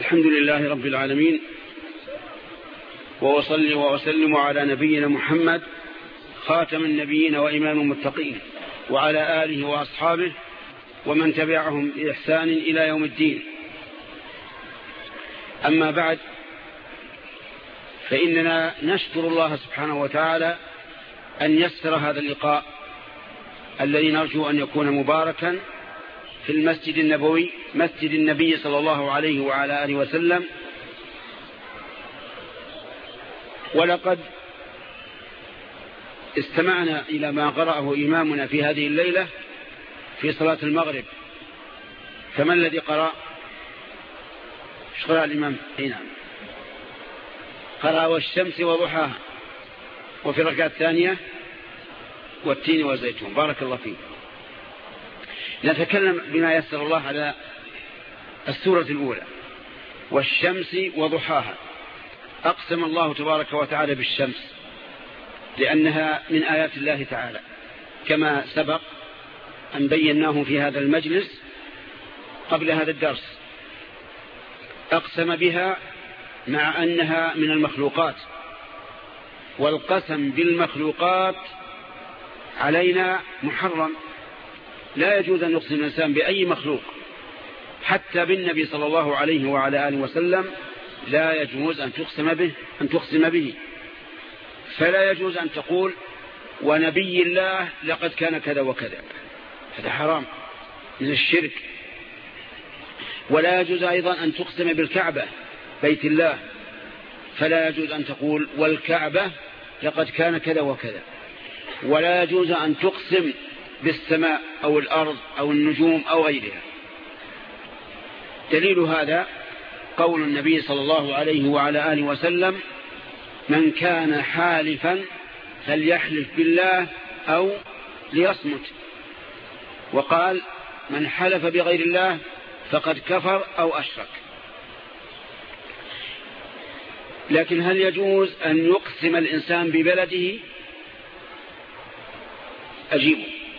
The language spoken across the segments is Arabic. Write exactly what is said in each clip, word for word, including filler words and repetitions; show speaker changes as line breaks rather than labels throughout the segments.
الحمد لله رب العالمين، وأصلي وأسلم على نبينا محمد خاتم النبيين وإمام المتقين، وعلى آله وأصحابه ومن تبعهم بإحسان إلى يوم الدين. أما بعد، فإننا نشكر الله سبحانه وتعالى أن يسر هذا اللقاء الذي نرجو أن يكون مباركا في المسجد النبوي، مسجد النبي صلى الله عليه وعلى آله وسلم. ولقد استمعنا إلى ما قرأه إمامنا في هذه الليلة في صلاة المغرب. فما الذي قرأ؟ ايش قرأ الإمام؟ اي نعم، قرأ والشمس وضحاها، وفي الركعة الثانية والتين والزيتون. بارك الله فيك. نتكلم بما يسر الله على السورة الأولى، والشمس وضحاها. أقسم الله تبارك وتعالى بالشمس لأنها من آيات الله تعالى، كما سبق أن بيناه في هذا المجلس قبل هذا الدرس. أقسم بها مع أنها من المخلوقات، والقسم بالمخلوقات علينا محرم. لا يجوز أن يقسم الإنسان بأي مخلوق، حتى بالنبي صلى الله عليه وعلى آله وسلم لا يجوز أن تقسم به أن تقسم به فلا يجوز أن تقول ونبي الله لقد كان كذا وكذا، هذا حرام من الشرك. ولا يجوز أيضا أن تقسم بالكعبة بيت الله، فلا يجوز أن تقول والكعبة لقد كان كذا وكذا. ولا يجوز أن تقسم بالسماء أو الأرض أو النجوم أو غيرها. دليل هذا قول النبي صلى الله عليه وعلى آله وسلم: من كان حالفا فليحلف بالله أو ليصمت. وقال: من حلف بغير الله فقد كفر أو أشرك. لكن هل يجوز أن يقسم الإنسان ببلده؟ أجيب: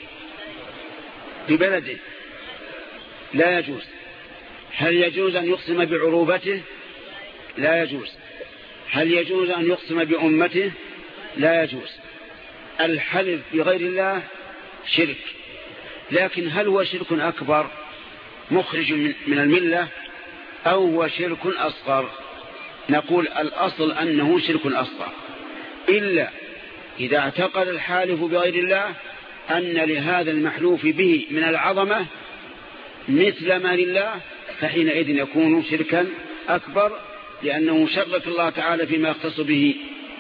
ببلده لا يجوز. هل يجوز أن يقسم بعروبته؟ لا يجوز. هل يجوز أن يقسم بأمته؟ لا يجوز. الحلف بغير الله شرك. لكن هل هو شرك أكبر مخرج من الملة أو هو شرك أصغر؟ نقول الأصل أنه شرك أصغر، إلا إذا اعتقد الحالف بغير الله أن لهذا المحلوف به من العظمة مثل ما لله، فحينئذ يكون شركا أكبر، لأنه شرك الله تعالى فيما يختص به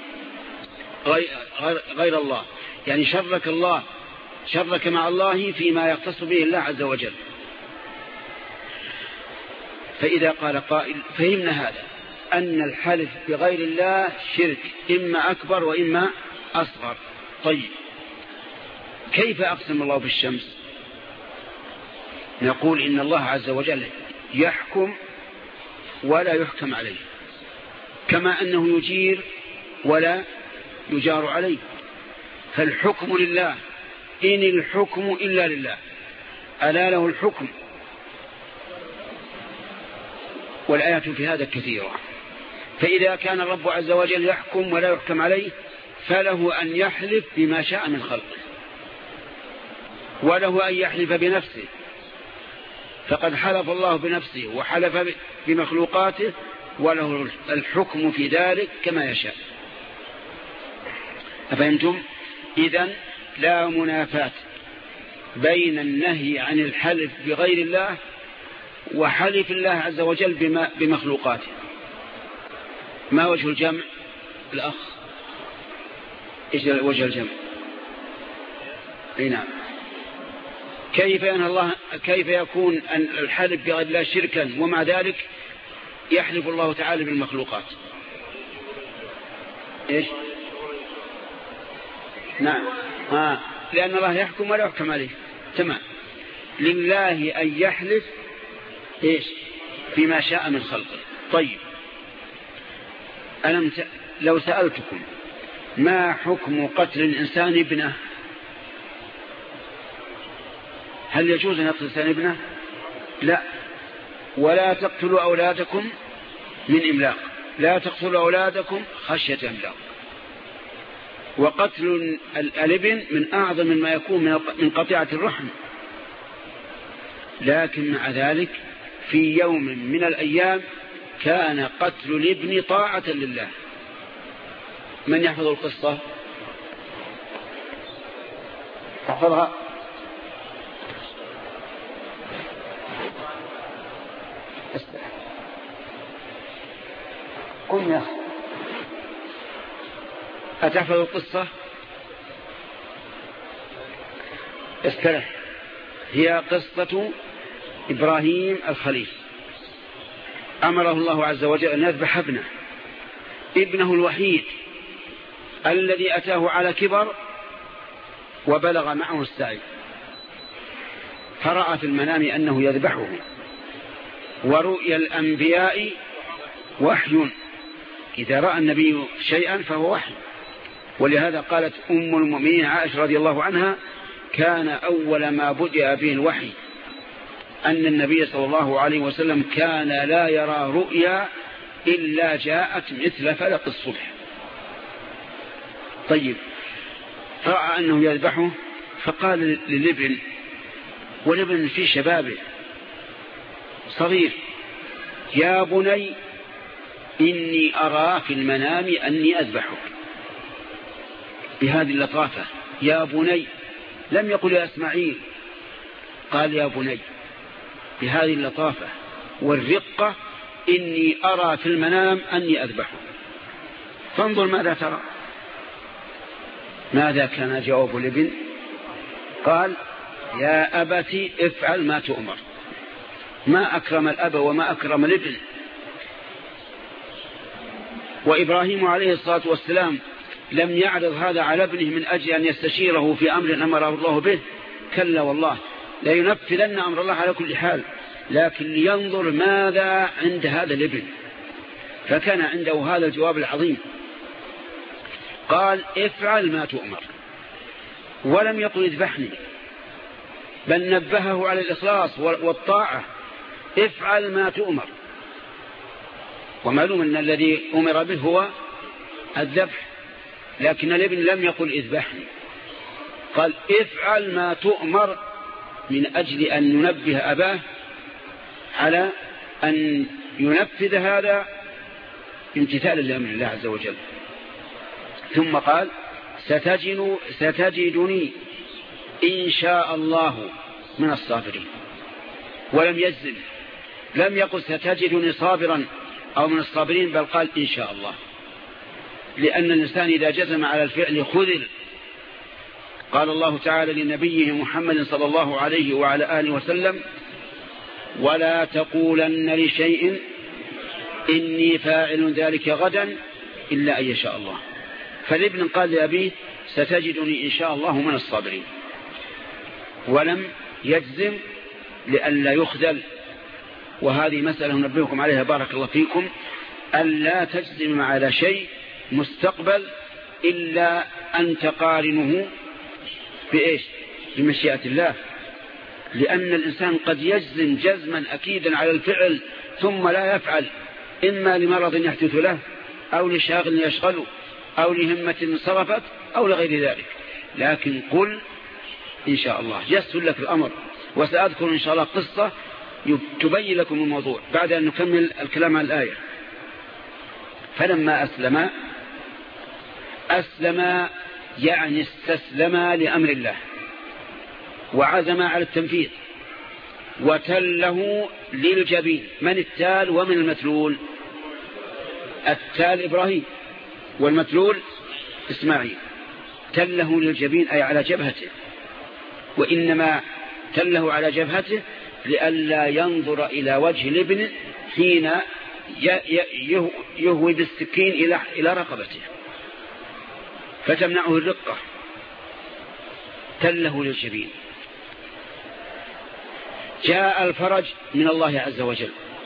غير الله. يعني شرك الله شرك مع الله فيما يختص به الله عز وجل. فإذا قال قائل: فهمنا هذا، أن الحلف بغير الله شرك إما أكبر وإما أصغر. طيب، كيف أقسم الله بالشمس؟ نقول إن الله عز وجل يحكم ولا يحكم عليه، كما أنه يجير ولا يجار عليه. فالحكم لله، إن الحكم إلا لله، ألا له الحكم. والآيات في هذا كثيرة. فإذا كان الرب عز وجل يحكم ولا يحكم عليه، فله أن يحلف بما شاء من خلقه، وله أن يحلف بنفسه، فقد حلف الله بنفسه وحلف بمخلوقاته، وله الحكم في ذلك كما يشاء. أفهمتم؟ إذن لا منافاة بين النهي عن الحلف بغير الله وحلف الله عز وجل بمخلوقاته. ما وجه الجمع؟ الأخ، إيش وجه الجمع؟ نعم. كيف أن الله كيف يكون أن الحلف بغير الله شركا ومع ذلك يحلف الله تعالى بالمخلوقات؟ إيش؟ نعم، آه. لأن الله يحكم ولا يحكم عليه. تمام. لله أن يحلف إيش؟ بما شاء من خلقه. طيب، ألم ت... لو سألتكم ما حكم قتل الإنسان ابنه، هل يجوز أن يقتل الإنسان ابنه؟ لا. ولا تقتلوا أولادكم من إملاق. لا تقتلوا أولادكم خشية إملاق. وقتل الابن من أعظم ما يكون من قطيعة الرحم. لكن مع ذلك في يوم من الأيام كان قتل الابن طاعة لله. من يحفظ القصة؟ تحفظها؟ قم يا أخي. أتحفظ القصة؟ استرح. هي قصة إبراهيم الخليل. أمره الله عز وجل أن يذبح ابنه ابنه الوحيد الذي أتاه على كبر وبلغ معه السعي، فرأى في المنام أنه يذبحه. ورؤيا الأنبياء وحي، إذا رأى النبي شيئا فهو وحي. ولهذا قالت أم المؤمنين عائشة رضي الله عنها: كان أول ما بدأ به الوحي أن النبي صلى الله عليه وسلم كان لا يرى رؤيا إلا جاءت مثل فلق الصبح. طيب، رأى أنه يذبحه فقال للابن، والابن في شبابه صغير: يا بني إني أرى في المنام أني أذبحك. بهذه اللطافة، يا بني، لم يقل يا إسماعيل، قال يا بني بهذه اللطافة والرقة: إني أرى في المنام أني أذبحك. فانظر ماذا ترى. ماذا كان جواب الابن؟ قال: يا أبت افعل ما تؤمر. ما أكرم الأب وما أكرم الابن. وإبراهيم عليه الصلاة والسلام لم يعرض هذا على ابنه من أجل أن يستشيره في أمر أمره الله به، كلا والله، لا ينفذن أمر الله على كل حال، لكن لينظر ماذا عند هذا الابن. فكان عنده هذا الجواب العظيم، قال: افعل ما تؤمر. ولم يقل اذبحني، بل نبهه على الإخلاص والطاعة: افعل ما تؤمر. ومعلوم أن الذي أمر به هو الذبح، لكن الابن لم يقل اذبحني، قال: افعل ما تؤمر، من أجل أن ينبه أباه على أن ينفذ هذا امتثالا لأمر الله عز وجل. ثم قال: ستجد ستجدني إن شاء الله من الصابرين. ولم يجزم، لم يقل ستجدني صابرا أو من الصابرين، بل قال إن شاء الله، لأن الإنسان إذا جزم على الفعل خذل. قال الله تعالى لنبيه محمد صلى الله عليه وعلى آله وسلم: ولا تقولن لشيء إني فاعل ذلك غدا إلا أن يشاء الله. فالابن قال لأبيه: ستجدني إن شاء الله من الصابرين، ولم يجزم لئلا يخذل. وهذه مسألة ننبهكم عليها بارك الله فيكم، ألا تجزم على شيء مستقبل إلا أن تقارنه بإيش؟ بمشيئة الله. لأن الإنسان قد يجزم جزما أكيدا على الفعل ثم لا يفعل، إما لمرض يحدث له، أو لشاغل يشغله، أو لهمة صرفت، أو لغير ذلك. لكن قل إن شاء الله، يسهل لك الأمر. وسأذكر إن شاء الله قصة تبين لكم الموضوع بعد أن نكمل الكلام عن الآية. فلما أسلم أسلم يعني استسلم لأمر الله وعزم على التنفيذ، وتله للجبين. من التال ومن المتلول؟ التال إبراهيم والمتلول إسماعيل. تله للجبين أي على جبهته، وإنما تله على جبهته لئلا ينظر إلى وجه الابن حين يهوي بالسكين إلى رقبته فتمنعه الرقة. تله للجبين. جاء الفرج من الله عز وجل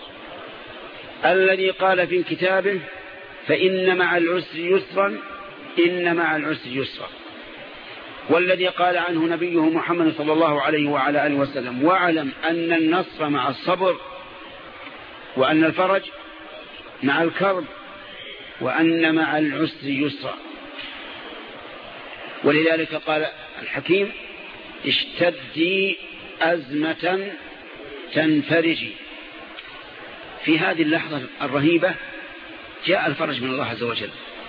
الذي قال في كتابه: فإن مع العسر يسرا إن مع العسر يسرا. والذي قال عنه نبيه محمد صلى الله عليه وعلى آله وسلم: واعلم أن النصر مع الصبر، وأن الفرج مع الكرب وأن مع العسر يسرا. ولذلك قال الحكيم اشتدي أزمة تنفرجي. في هذه اللحظة الرهيبة جاء الفرج من الله عز وجل،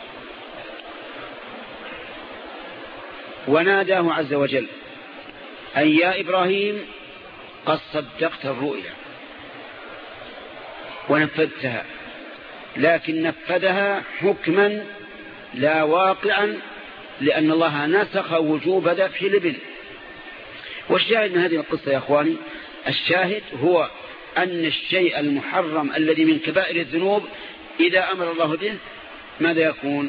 وناداه عز وجل أن يا إبراهيم قد صدقت الرؤيا ونفذتها، لكن نفذها حكما لا واقعا، لأن الله نسخ وجوب ذبح الابن. والشاهد من هذه القصة يا أخواني، الشاهد هو أن الشيء المحرم الذي من كبائر الذنوب إذا أمر الله به ماذا يكون؟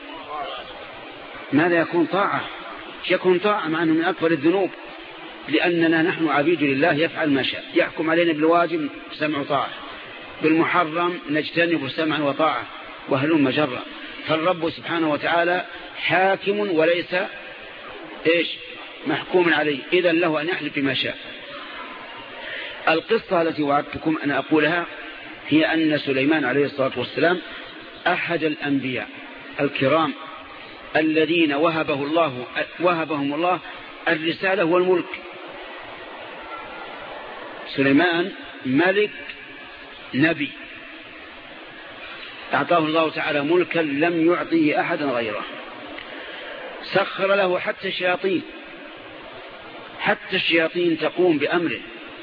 ماذا يكون؟ طاعة. يكون طاعة مع أنه من أكبر الذنوب، لأننا نحن عبيد لله يفعل ما شاء. يحكم علينا بالواجب سمع وطاعة، بالمحرم نجتنب سمعا وطاعة، وهلم جرا. فالرب سبحانه وتعالى حاكم وليس إيش محكوم عليه، إذا له أن يحلف بما شاء. القصة التي وعدتكم أن أقولها هي أن سليمان عليه الصلاة والسلام أحد الأنبياء الكرام الذين وهبه الله وهبهم الله الرسالة والملك. سليمان ملك نبي، أعطاه الله تعالى ملكا لم يعطيه أحدا غيره. سخر له حتى الشياطين، حتى الشياطين تقوم بأمره،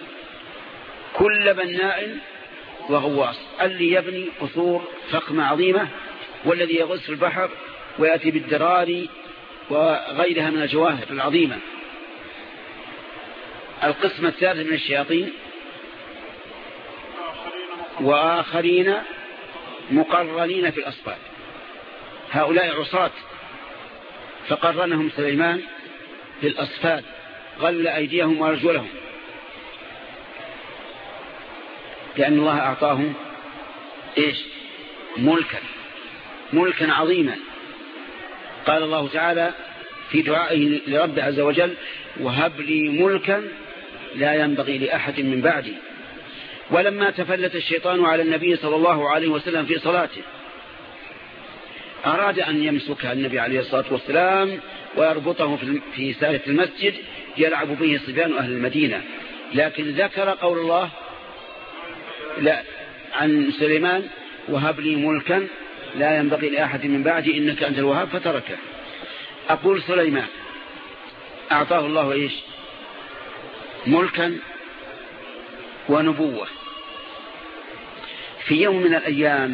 كل بناء وغواص، اللي يبني قصور فخمة عظيمة، والذي يغوص في البحر ويأتي بالدراري وغيرها من الجواهر العظيمة. القسم الثالث من الشياطين وآخرين مقرنين في الأصفاد، هؤلاء عصاة فقرنهم سليمان في الأصفاد، غل أيديهم وأرجلهم، لأن الله أعطاهم إيش ملكا ملكا عظيما. قال الله تعالى في دعائه لرب عز وجل وهب لي ملكا لا ينبغي لأحد من بعدي. ولما تفلت الشيطان على النبي صلى الله عليه وسلم في صلاته أراد أن يمسك النبي عليه الصلاة والسلام ويربطه في سالة المسجد يلعب به صبيان أهل المدينة، لكن ذكر قول الله لا عن سليمان وهب لي ملكا لا ينبغي لأحد من بعدي إنك أنت الوهاب فتركه. أقول سليمان أعطاه الله إيش ملكا ونبوة. في يوم من الأيام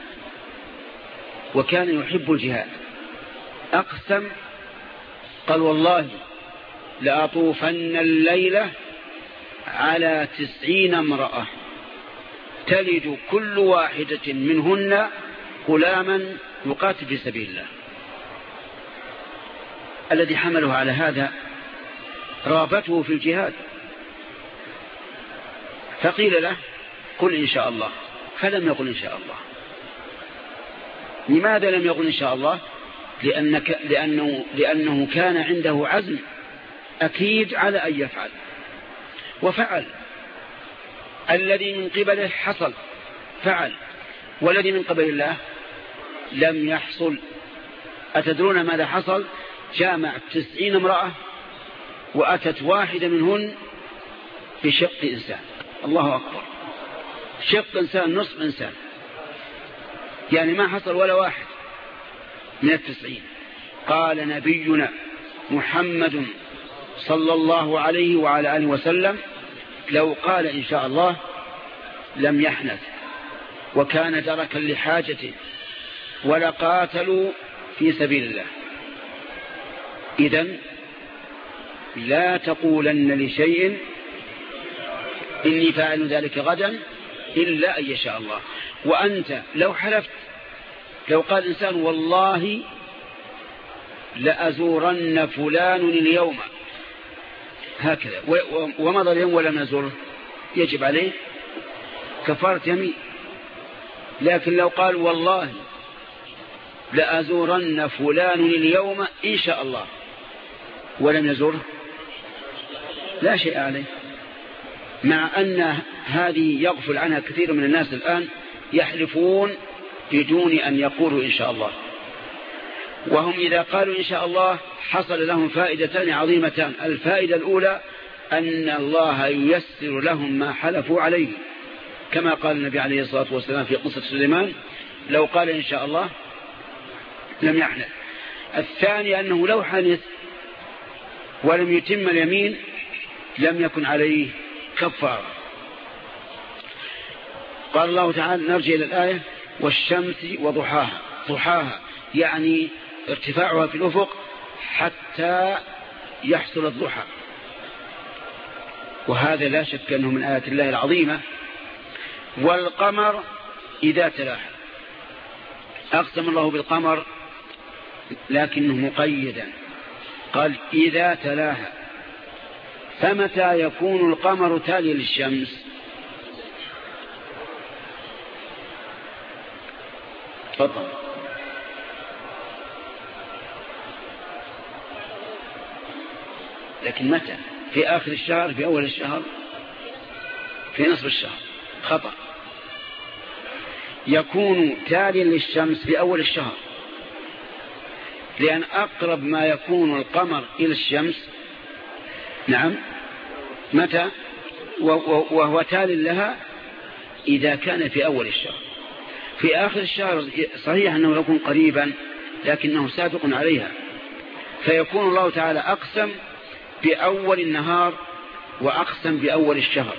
وكان يحب الجهاد أقسم، قال والله لأطوفن الليلة على تسعين امرأة تلد كل واحدة منهن غلاما يقاتل في سبيل الله. الذي حمله على هذا رغبته في الجهاد، فقيل له قل إن شاء الله، فلم يقل إن شاء الله. لماذا لم يقل إن شاء الله؟ لأنك لأنه, لأنه كان عنده عزم أكيد على أن يفعل، وفعل. الذي من قبله حصل فعل، والذي من قبل الله لم يحصل. أتدرون ماذا حصل؟ جامع تسعين امرأة وأتت واحدة منهن بشق إنسان. الله أكبر، شق إنسان، نصف إنسان، يعني ما حصل ولا واحد من التسعين. قال نبينا محمد صلى الله عليه وعلى آله وسلم لو قال إن شاء الله لم يحنث، وكان دركا لحاجته، ولقاتلوا في سبيل الله. إذن لا تقولن لشيء إني فاعل ذلك غدا إلا أن يشاء الله. وأنت لو حلفت، لو قال إنسان والله لأزورن فلان اليوم هكذا ومضى اليوم ولم يزوره، يجب عليه كفارة يمين. لكن لو قال والله لأزورن فلان اليوم إن شاء الله ولم يزوره لا شيء عليه. مع أن هذه يغفل عنها كثير من الناس الآن، يحلفون بدون أن يقولوا إن شاء الله. وهم إذا قالوا إن شاء الله حصل لهم فائدتان عظيمتان. الفائدة الأولى أن الله ييسر لهم ما حلفوا عليه، كما قال النبي عليه الصلاة والسلام في قصة سليمان لو قال إن شاء الله لم يحلف. الثاني أنه لو حلف ولم يتم اليمين لم يكن عليه كفارة. قال الله تعالى، نرجع إلى الآية، والشمس وضحاها. ضحاها يعني ارتفاعها في الأفق حتى يحصل الضحى، وهذا لا شك أنه من آيات الله العظيمة. والقمر إذا تلاها، أقسم الله بالقمر لكنه مقيدا، قال إذا تلاها. فمتى يكون القمر تالي للشمس؟ تفضل. لكن متى؟ في آخر الشهر، في أول الشهر، في نصف الشهر؟ خطأ. يكون تالي للشمس في أول الشهر، لأن أقرب ما يكون القمر إلى الشمس نعم متى؟ وهو تالي لها إذا كان في أول الشهر. في آخر الشهر صحيح أنه يكون قريبا لكنه سابق عليها، فيكون الله تعالى أقسم بأول النهار وأقسم بأول الشهر.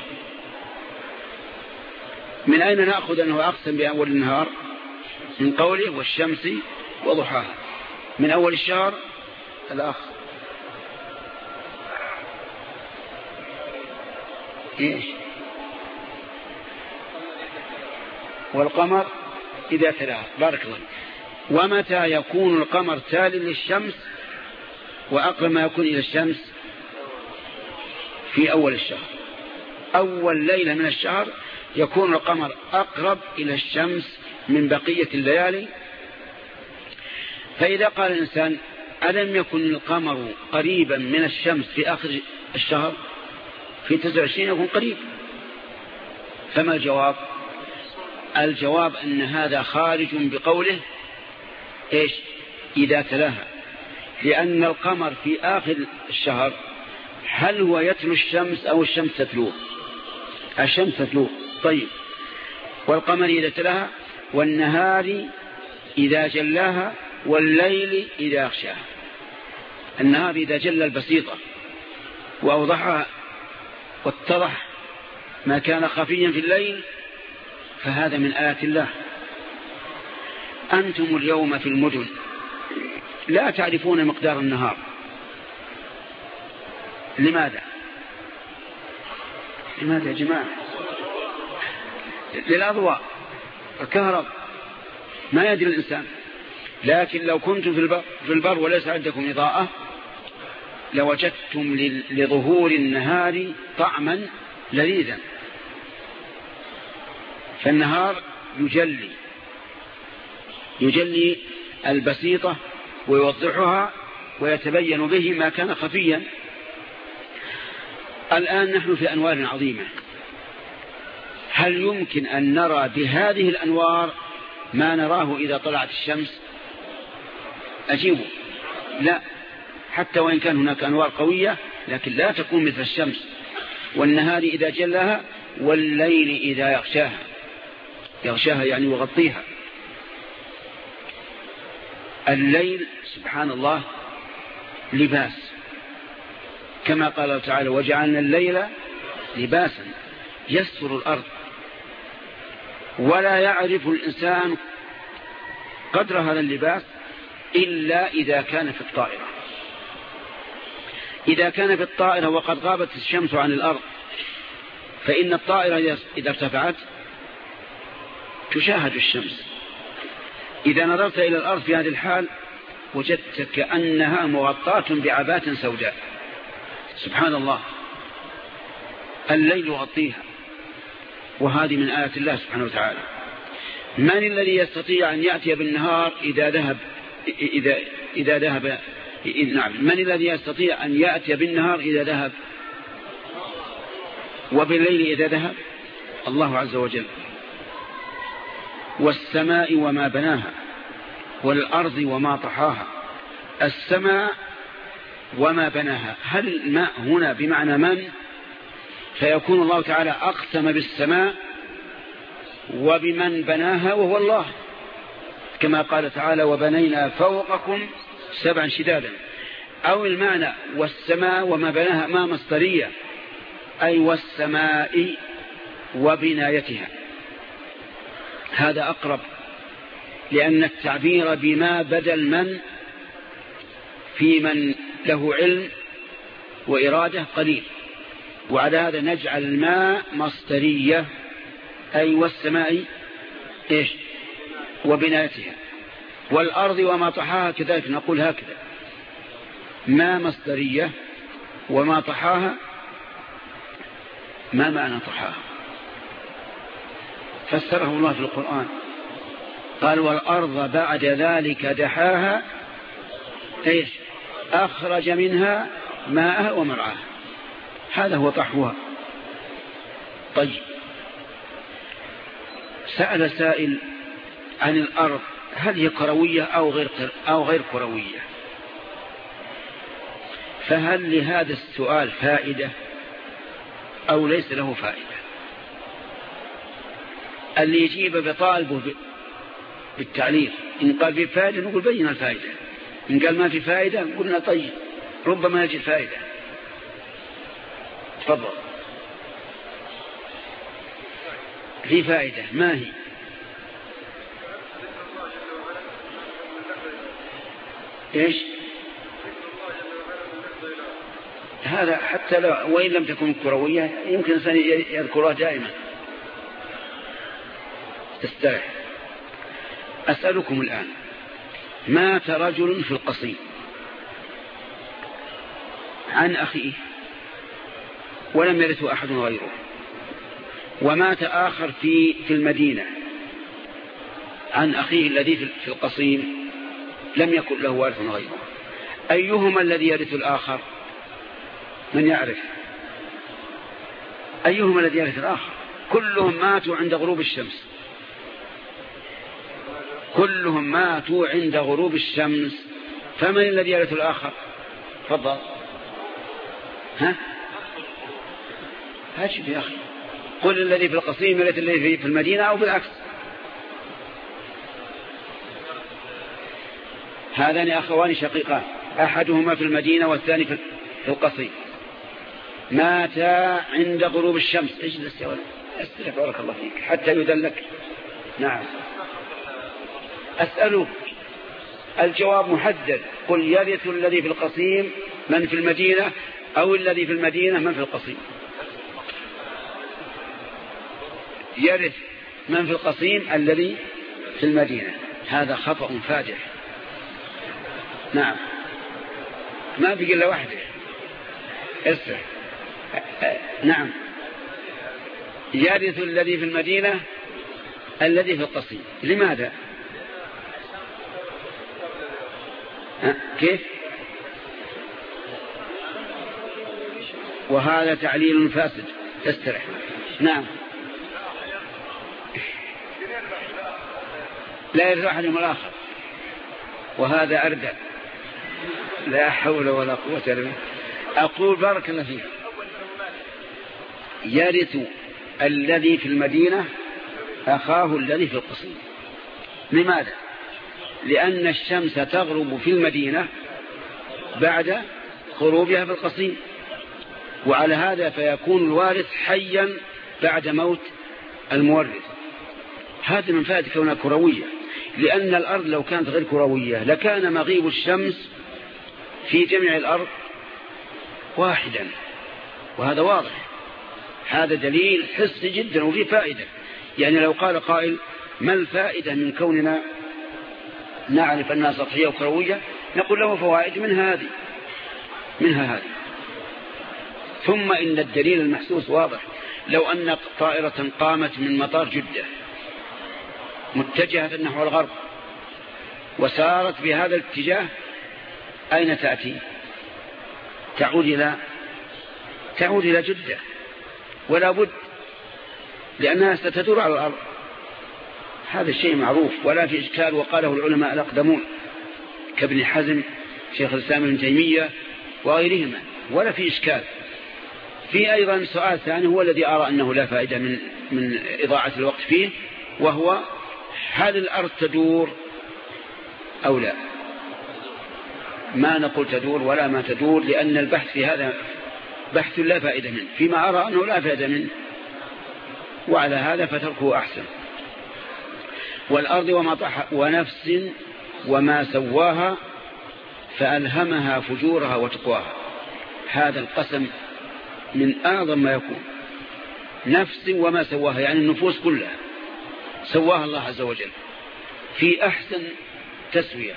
من أين نأخذ أنه أقسم بأول النهار؟ من قوله والشمس وضحاها. من أول الشهر الأخ إيش؟ والقمر إذا تلاها. بارك الله. ومتى يكون القمر تالي للشمس وأقرب ما يكون إلى الشمس؟ في أول الشهر، أول ليلة من الشهر يكون القمر أقرب إلى الشمس من بقية الليالي. فإذا قال الإنسان ألم يكن القمر قريبا من الشمس في آخر الشهر؟ في تسعة وعشرين يكون قريب. فما الجواب؟ الجواب أن هذا خارج بقوله إيش؟ إذا تلاها، لأن القمر في آخر الشهر هل هو يتلو الشمس أو الشمس تتلوه؟ الشمس تتلوه. طيب، والقمر إذا تلاها، والنهار إذا جلاها، والليل إذا يغشاها. النهار إذا جل البسيطة وأوضحها واتضح ما كان خفيا في الليل، فهذا من آيات الله. أنتم اليوم في المدن لا تعرفون مقدار النهار. لماذا؟ لماذا يا جماعة؟ للأضواء، الكهرب، ما يدري الإنسان. لكن لو كنتم في البر, في البر وليس عندكم إضاءة لوجدتم لظهور النهار طعما لذيذا. فالنهار يجلي يجلي البسيطة ويوضحها ويتبين به ما كان خفيا. الآن نحن في أنوار عظيمة، هل يمكن أن نرى بهذه الأنوار ما نراه إذا طلعت الشمس؟ أجيبوا لا، حتى وإن كان هناك أنوار قوية لكن لا تكون مثل الشمس. والنهار إذا جلها، والليل إذا يغشاها. يغشاها يعني يغطيها. الليل سبحان الله لباس، كما قال تعالى وجعلنا الليل لباسا يستر الأرض. ولا يعرف الإنسان قدر هذا اللباس إلا إذا كان في الطائرة. إذا كان في الطائرة وقد غابت الشمس عن الأرض، فإن الطائرة إذا ارتفعت تشاهد الشمس. إذا نظرت إلى الأرض في هذه الحال وجدت كأنها مغطاة بعباءة سوداء. سبحان الله، الليل يغطيها. وهذه من آيات الله سبحانه وتعالى. من الذي يستطيع أن يأتي بالنهار إذا ذهب إذا إذا ذهب نعم من الذي يستطيع أن يأتي بالنهار إذا ذهب وبالليل إذا ذهب؟ الله عز وجل. والسماء وما بناها والأرض وما طحاها. السماء وما بناها، هل الماء هنا بمعنى من؟ فيكون الله تعالى أقسم بالسماء وبمن بناها وهو الله، كما قال تعالى وبنينا فوقكم سبعا شدادا. أو المعنى والسماء وما بناها ما مصدرية، أي والسماء وبنايتها. هذا أقرب، لأن التعبير بما بدل من في من له علم وإرادة قليل. وعلى هذا نجعل الماء مصدرية، أي والسماء إيش وبنايتها، والأرض وما طحاها كذلك نقول هكذا، ما مصدرية وما طحاها. ما معنى طحاها؟ فسره الله في القرآن قال والأرض بعد ذلك دحاها إيش أخرج منها ماءها ومرعاها، هذا هو طحوها. طيب، سأل سائل عن الأرض هل هي كروية أو غير أو غير كروية، فهل لهذا السؤال فائدة أو ليس له فائدة؟ اللي يجيب بطالبه بالتعليل، إن قال في فائدة نقول بين الفائدة، إن قال ما في فائدة قلنا طيب ربما يجد فائدة. تفضل. في فائدة، ما هي؟ إيش هذا؟ حتى لو وإن لم تكن كروية يمكن الإنسان يذكرها دائما. تسترح. أسألكم الآن، مات رجل في القصيم عن أخيه ولم يرثه أحد غيره، ومات آخر في في المدينة عن أخيه الذي في القصيم لم يكن له وارث غيره، أيهما الذي يرث الآخر؟ من يعرف أيهما الذي يرث الآخر؟ كلهم ماتوا عند غروب الشمس، كلهم ماتوا عند غروب الشمس، فمن الذي يرث الآخر؟ تفضل. ها هاتف يا أخي، قل الذي في القصيم يرث الذي في المدينة أو بالعكس. هذان أخوان شقيقان، أحدهما في المدينة والثاني في القصيم، ماتا عند غروب الشمس. اجلس يا ولد، استرح بارك الله فيك حتى يدلك. نعم. أسألك، الجواب محدد، قل يرث الذي في القصيم من في المدينة أو الذي في المدينة من في القصيم؟ يرث من في القصيم الذي في المدينة. هذا خطأ فادح. نعم، ما بقي إلا واحدة. اسمع. نعم، يرث الذي في المدينة الذي في القصيم. لماذا؟ كيف؟ وهذا تعليل فاسد. تسترح. نعم، لا يرث أحدهم الآخر، وهذا أردى. لا حول ولا قوة إلا بالله. أقول بارك الله فيك، يرث الذي في المدينة أخاه الذي في القصيم. لماذا؟ لأن الشمس تغرب في المدينة بعد غروبها في القصيم، وعلى هذا فيكون الوارث حيا بعد موت المورث. هذا من فائدة كونها كروية، لأن الأرض لو كانت غير كروية لكان مغيب الشمس في جميع الأرض واحدا، وهذا واضح. هذا دليل حسي جدا وفيه فائدة. يعني لو قال قائل ما الفائدة من كوننا نعرف أنها سطحية وكروية، نقول له فوائد من هذه منها هذه. ثم إن الدليل المحسوس واضح. لو أن طائرة قامت من مطار جدة متجهة نحو الغرب وسارت بهذا الاتجاه، أين تأتي؟ تعود إلى تعود إلى جدة، ولا بد، لأنها ستدور على الأرض. هذا الشيء معروف ولا في إشكال، وقاله العلماء الأقدمون كابن حزم شيخ الإسلام ابن تيمية وغيرهما، ولا في إشكال. في أيضا سؤال ثاني هو الذي أرى أنه لا فائدة من, من إضاعة الوقت فيه، وهو هل الأرض تدور أو لا؟ ما نقول تدور ولا ما تدور، لأن البحث في هذا بحث لا فائدة منه، فيما أرى أنه لا فائدة منه، وعلى هذا فتركه أحسن. والأرض وما طحاها ونفس وما سواها فألهمها فجورها وتقواها. هذا القسم من أعظم ما يكون. نفس وما سواها يعني النفوس كلها سواها الله عز وجل في أحسن تسوية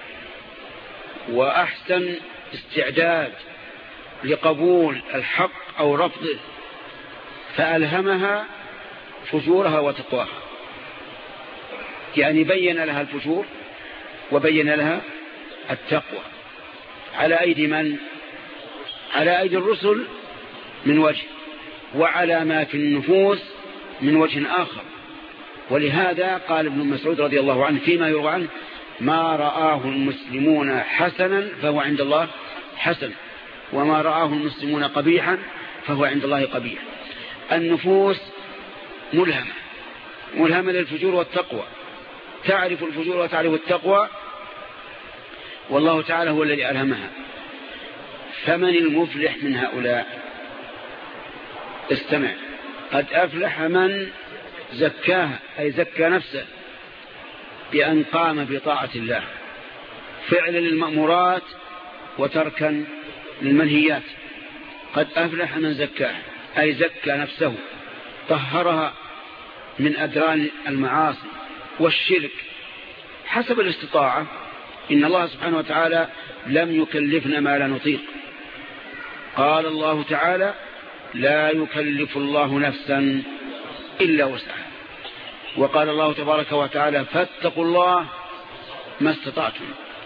وأحسن استعداد لقبول الحق أو رفضه، فألهمها فجورها وتقواها، يعني بين لها الفجور وبين لها التقوى على أيدي من؟ على أيدي الرسل من وجه، وعلى ما في النفوس من وجه آخر. ولهذا قال ابن مسعود رضي الله عنه فيما يروى عنه: ما رآه المسلمون حسنا فهو عند الله حسن، وما رآه المسلمون قبيحا فهو عند الله قبيح. النفوس ملهمة ملهمة للفجور والتقوى، تعرف الفجور وتعرف التقوى، والله تعالى هو الذي ألهمها. فمن المفلح من هؤلاء؟ استمع: قد أفلح من زكاها، أي زكى نفسه بأن قام بطاعة الله فعلا للمأمورات وتركا للمنهيات. قد أفلح من زكاها أي زكى نفسه، طهرها من أدران المعاصي والشرك حسب الاستطاعة. إن الله سبحانه وتعالى لم يكلفنا ما لا نطيق. قال الله تعالى: لا يكلف الله نفسا إلا وسعها. وقال الله تبارك وتعالى: فاتقوا الله ما استطعتم.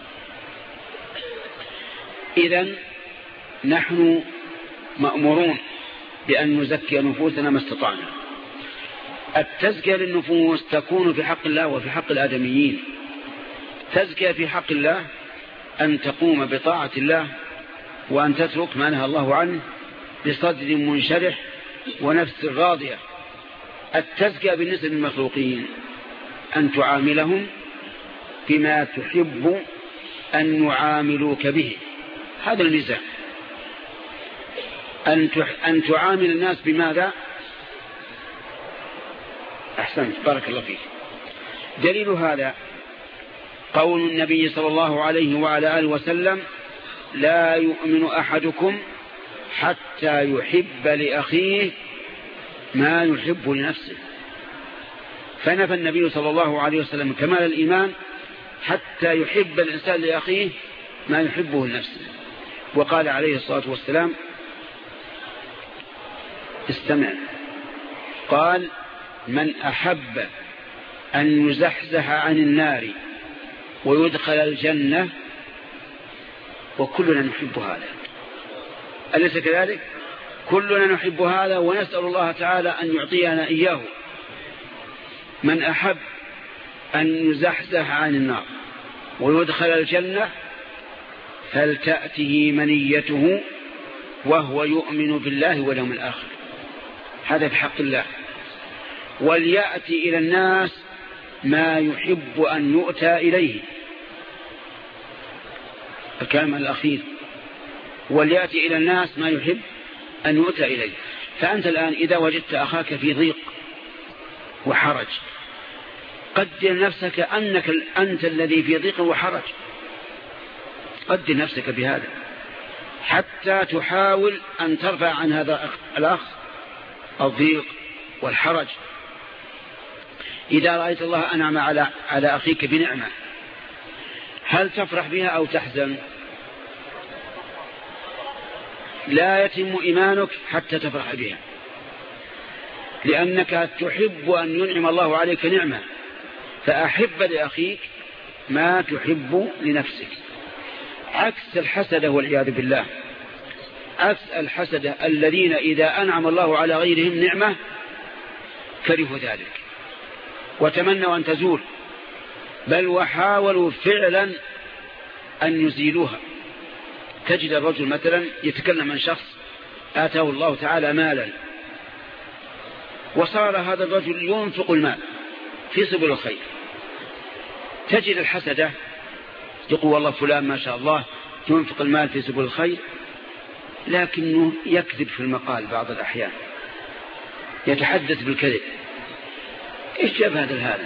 إذن نحن مأمورون بأن نزكي نفوسنا ما استطعنا. التزكية للنفوس تكون في حق الله وفي حق الآدميين. تزكية في حق الله أن تقوم بطاعة الله وأن تترك ما نهى الله عنه بصدر منشرح ونفس راضية. التزكية بالنسبة للمخلوقين أن تعاملهم بما تحب أن يعاملوك به، هذا الميزان. أن أن تعامل الناس بماذا؟ أحسنت، بارك الله فيك. دليل هذا قول النبي صلى الله عليه وعلى آله وسلم: لا يؤمن أحدكم حتى يحب لأخيه ما يحب لنفسه. فنفى النبي صلى الله عليه وسلم كمال الإيمان حتى يحب الإنسان لأخيه ما يحبه لنفسه. وقال عليه الصلاة والسلام: استمع، قال: من أحب أن يزحزح عن النار ويدخل الجنة، وكلنا نحب هذا، أليس كذلك؟ كلنا نحب هذا ونسأل الله تعالى أن يعطينا إياه. من أحب أن يزحزح عن النار ويدخل الجنة فلتأته منيته وهو يؤمن بالله واليوم الآخر. هذا في حق الله. وليأتي إلى الناس ما يحب أن يؤتى إليه. الكلام الأخير: وليأتي إلى الناس ما يحب أن يؤتى إليه. فأنت الآن إذا وجدت أخاك في ضيق وحرج، قدر نفسك أنك أنت الذي في ضيق وحرج. قدر نفسك بهذا حتى تحاول أن ترفع عن هذا الأخ الضيق والحرج. إذا رأيت الله أنعم على على أخيك بنعمة، هل تفرح بها أو تحزن؟ لا يتم إيمانك حتى تفرح بها، لأنك تحب أن ينعم الله عليك نعمة، فأحب لأخيك ما تحب لنفسك. عكس الحسد والعياذ بالله. عكس الحسد الذين إذا أنعم الله على غيرهم نعمة كرهوا ذلك وتمنوا أن تزول. بل وحاولوا فعلا أن يزيلوها. تجد الرجل مثلا يتكلم عن شخص آتاه الله تعالى مالا، وصار هذا الرجل ينفق المال في سبل الخير. تجد الحسدة يقول والله فلان ما شاء الله ينفق المال في سبل الخير، لكنه يكذب في المقال بعض الأحيان، يتحدث بالكذب. إيش جاب هذا هذا؟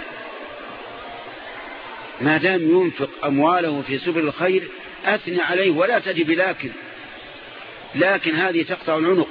ما دام ينفق أمواله في سبل الخير أثني عليه ولا تجب، لكن لكن هذه تقطع العنق.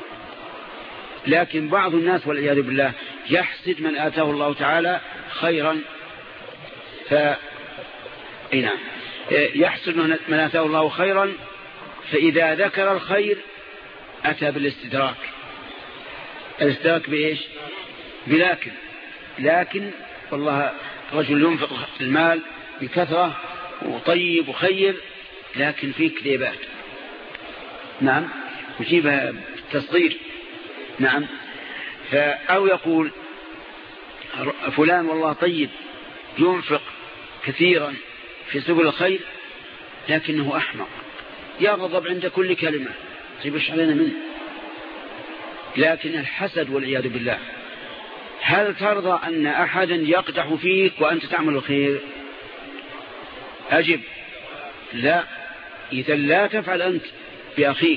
لكن بعض الناس والعياذ بالله يحسد من آتاه الله تعالى خيرا، ف نعم يحسد من آتاه الله خيرا، فإذا ذكر الخير أتى بالاستدراك. الاستدراك بإيش؟ بلكن لكن والله رجل ينفق المال بكثرة وطيب وخير، لكن فيه كذبات. نعم يجيبها بالتصدير. نعم أو يقول فلان والله طيب ينفق كثيرا في سبل الخير، لكنه أحمق يغضب عند كل كلمة. طيب ايش علينا منه؟ لكن الحسد والعياذ بالله. هل ترضى أن أحدا يقدح فيك وأنت تعمل الخير؟ أجب لا. إذا لا تفعل أنت بأخيك.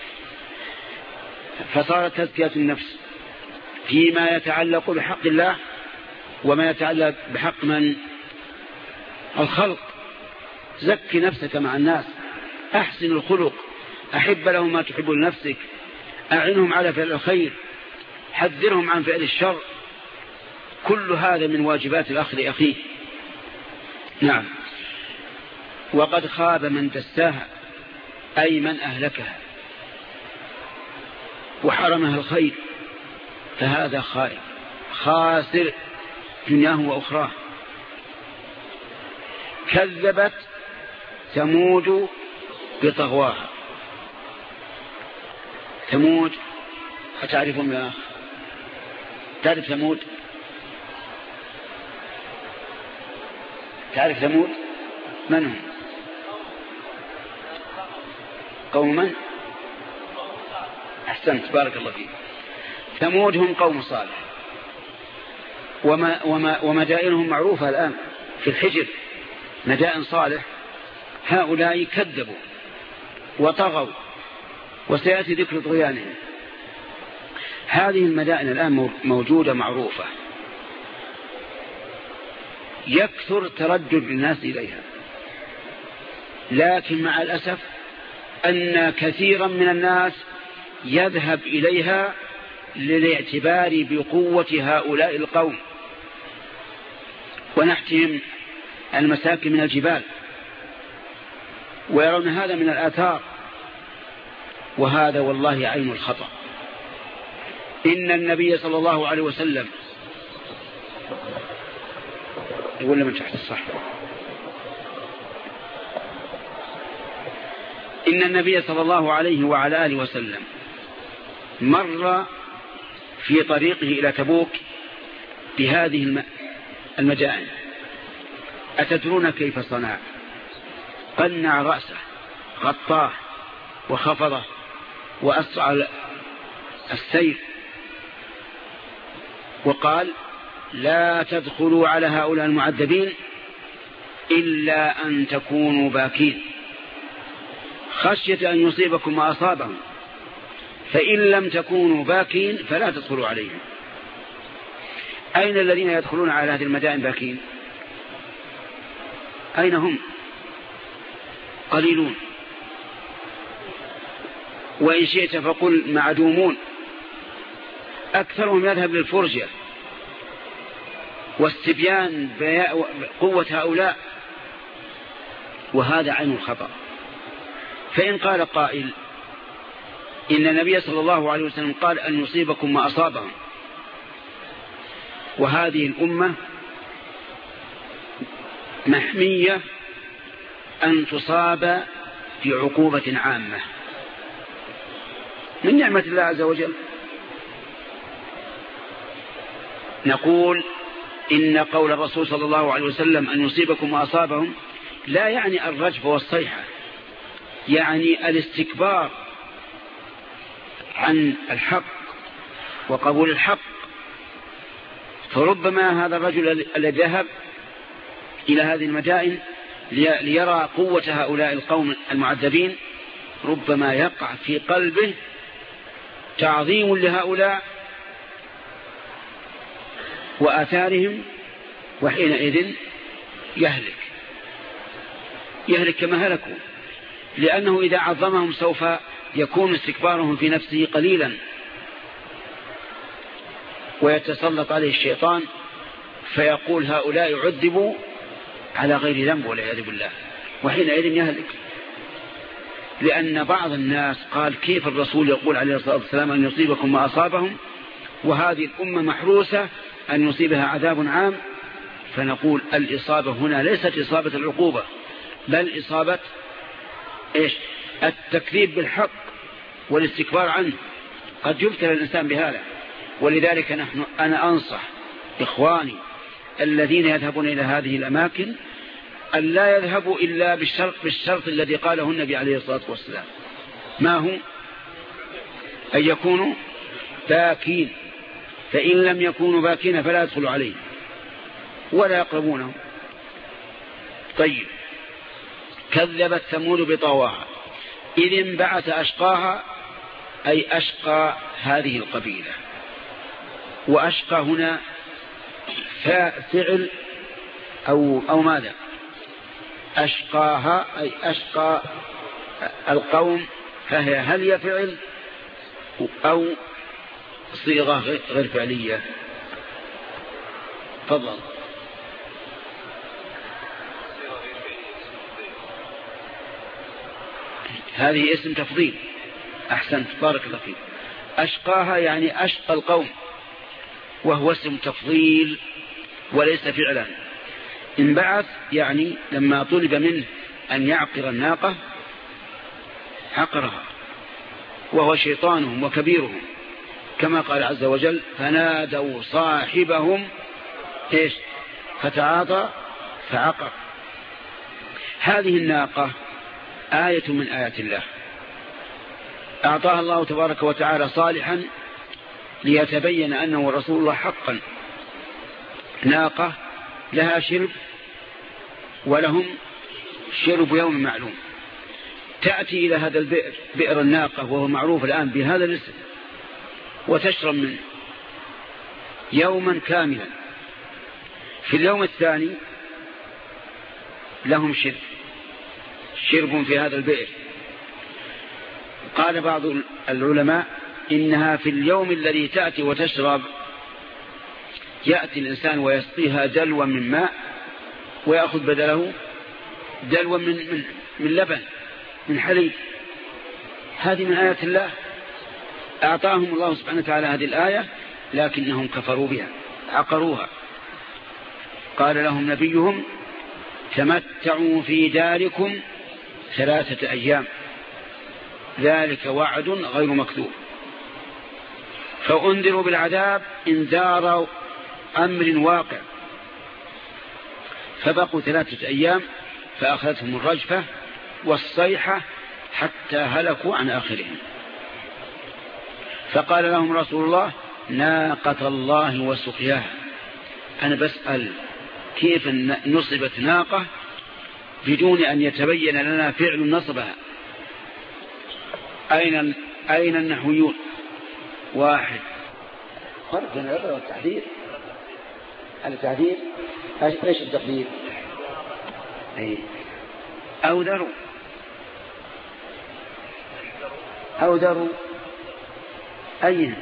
فصارت تزكية النفس فيما يتعلق بحق الله وما يتعلق بحق من الخلق. زكي نفسك مع الناس، أحسن الخلق، أحب لهم ما تحب لنفسك، أعنهم على فعل الخير، حذرهم عن فعل الشر. كل هذا من واجبات الأخ لأخيه. نعم وقد خاب من دساها، أي من أهلكها وحرمها الخير، فهذا خائب خاسر دنياه وأخراه. كذبت ثمود بطغواها. ثمود أتعرفهم يا أخ؟ تعرف ثمود؟ تعرف ثمود؟ من هم؟ قوم من؟ أحسنت بارك الله فيك. ثمود هم قوم صالح، وما وما ومدائنهم معروفة الآن في الحجر، مدائن صالح. هؤلاء كذبوا وطغوا، وسيأتي ذكر طغيانهم. هذه المدائن الآن موجودة معروفة، يكثر تردد الناس إليها، لكن مع الأسف أن كثيرا من الناس يذهب إليها للاعتبار بقوة هؤلاء القوم ونحتهم المساكن من الجبال، ويرون هذا من الآثار، وهذا والله عين الخطأ. إن النبي صلى الله عليه وسلم يقول من تحت الصح إن النبي صلى الله عليه وعلى آله وسلم مر في طريقه إلى تبوك بهذه المدائن. أتدرون كيف صنع؟ قنع رأسه، غطاه وخفضه وأسرع السير، وقال لا تدخلوا على هؤلاء المعذبين إلا أن تكونوا باكين خشية أن يصيبكم ما أصابهم، فإن لم تكونوا باكين فلا تدخلوا عليهم. أين الذين يدخلون على هذه المدائن باكين؟ أين هم؟ قليلون، وإن شئت فقل معدومون. أكثرهم يذهب للفرجة واستبيان قوة هؤلاء، وهذا عين الخطأ. فإن قال قائل إن النبي صلى الله عليه وسلم قال أن يصيبكم ما أصابهم، وهذه الأمة محمية أن تصاب بعقوبة عامة من نعمة الله عز وجل، نقول إن قول الرسول صلى الله عليه وسلم أن يصيبكم ما أصابهم لا يعني الرجف والصيحة، يعني الاستكبار عن الحق وقبول الحق. فربما هذا الرجل الذي ذهب إلى هذه المدائن ليرى قوة هؤلاء القوم المعذبين ربما يقع في قلبه تعظيم لهؤلاء وآثارهم، وحينئذ يهلك يهلك كما هلكوا، لأنه إذا عظمهم سوف يكون استكبارهم في نفسه قليلا ويتسلط عليه الشيطان فيقول هؤلاء يعذبوا على غير ذنب والعياذ بالله، وحينئذ يهلك. لأن بعض الناس قال كيف الرسول يقول عليه الصلاة والسلام أن يصيبكم ما أصابهم وهذه الأمة محروسة أن يصيبها عذاب عام؟ فنقول الإصابة هنا ليست إصابة العقوبة، بل إصابة إيش؟ التكذيب بالحق والاستكبار عنه. قد يبتلى الإنسان بهذا. ولذلك نحن أنا أنصح إخواني الذين يذهبون إلى هذه الأماكن أن لا يذهبوا إلا بالشرط, بالشرط الذي قاله النبي عليه الصلاة والسلام. ما هو؟ أن يكونوا باكين، فإن لم يكونوا باكين فلا يدخلوا عليه ولا يقربونه. طيب، كذبت ثمود بطواها إذ انبعث أشقاها، أي أشقى هذه القبيلة. وأشقى هنا فعل أو, أو ماذا؟ أشقاها أي أشقى القوم، فهي هل هي فعل أو صيغة غير فعلية؟ تفضل. هذه اسم تفضيل. أحسنت، بارك الله فيك. أشقاها يعني أشقى القوم، وهو اسم تفضيل وليس فعلا. انبعث يعني لما طلب منه أن يعقر الناقة عقرها، وهو شيطانهم وكبيرهم، كما قال عز وجل فنادوا صاحبهم إيش؟ فتعاطى فعقر. هذه الناقة آية من آيات الله أعطاها الله تبارك وتعالى صالحا ليتبين أنه رسول الله حقا. ناقة لها شرب ولهم شرب يوم معلوم، تأتي إلى هذا البئر، بئر الناقة، وهو معروف الآن بهذا الاسم، وتشرب منه يوما كاملا. في اليوم الثاني لهم شرب شرب في هذا البئر. قال بعض العلماء إنها في اليوم الذي تأتي وتشرب يأتي الإنسان ويسقيها دلوا من ماء ويأخذ بدله دلوا من, من, من لبن من حليب. هذه من آيات الله. أعطاهم الله سبحانه وتعالى هذه الآية لكنهم كفروا بها عقروها. قال لهم نبيهم تمتعوا في داركم ثلاثة أيام ذلك وعد غير مكذوب. فأنذروا بالعذاب إنذار أمر واقع. فبقوا ثلاثة أيام فأخذتهم الرجفة والصيحة حتى هلكوا عن آخرهم. فقال لهم رسول الله ناقة الله وسقياها. أنا بسأل كيف نصبت ناقة بدون أن يتبين لنا فعل نصبها؟ أين أين النحويون؟ واحد فرق بين الرفع والتحذير. التحذير ايش التقدير؟ اي او ذروا او ذروا اين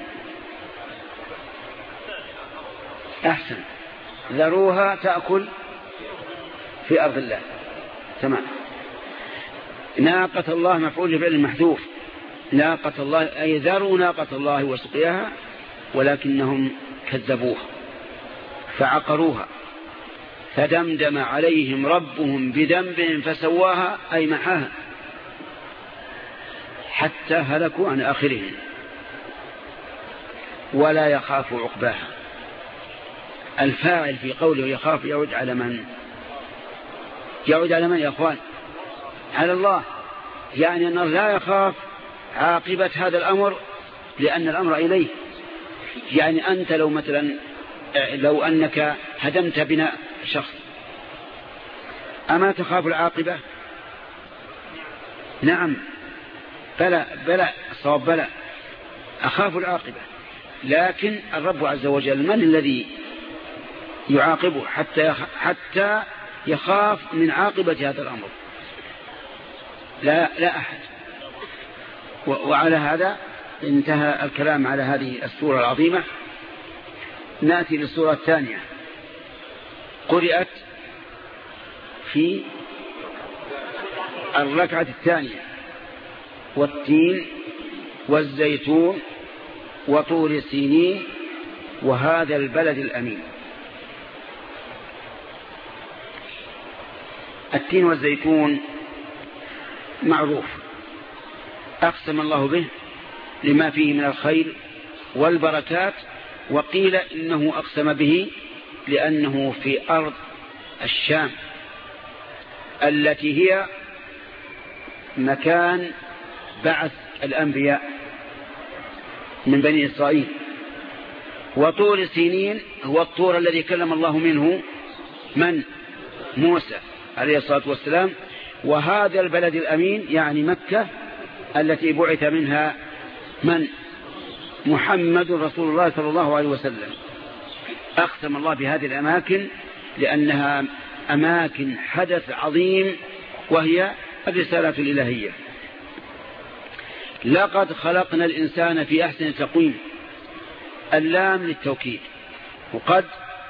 احسن. ذروها تأكل في أرض الله. تمام. ناقة الله مفعول لفعل محذوف. ناقة الله أي ذروا ناقة الله وسقياها ولكنهم كذبوها فعقروها فدمدم عليهم ربهم بذنبهم فسواها أي محاها حتى هلكوا عن آخرهم ولا يخاف عقباها. الفاعل في قوله يخاف يعود على من؟ يعود على من يا أخوان؟ على الله. يعني أنه لا يخاف عاقبة هذا الأمر لأن الأمر إليه. يعني أنت لو مثلا لو أنك هدمت بناء شخص أما تخاف العاقبة؟ نعم بلى بلى الصواب بلى أخاف العاقبة، لكن الرب عز وجل من الذي يعاقبه حتى حتى يخاف من عاقبة هذا الأمر؟ لا لا أحد. وعلى هذا انتهى الكلام على هذه السورة العظيمة. نأتي للسورة الثانية، قرأت في الركعة الثانية: والتين والزيتون وطور سينين وهذا البلد الأمين. التين والزيتون معروف، أقسم الله به لما فيه من الخير والبركات، وقيل إنه أقسم به لأنه في أرض الشام التي هي مكان بعث الأنبياء من بني إسرائيل. وطور سينين هو الطور الذي كلم الله منه من؟ موسى عليه الصلاة والسلام. وهذا البلد الأمين يعني مكة التي بعث منها من؟ محمد رسول الله صلى الله عليه وسلم. أقسم الله بهذه الأماكن لأنها أماكن حدث عظيم وهي الرسالة الإلهية. لقد خلقنا الإنسان في أحسن تقويم، اللام للتوكيد وقد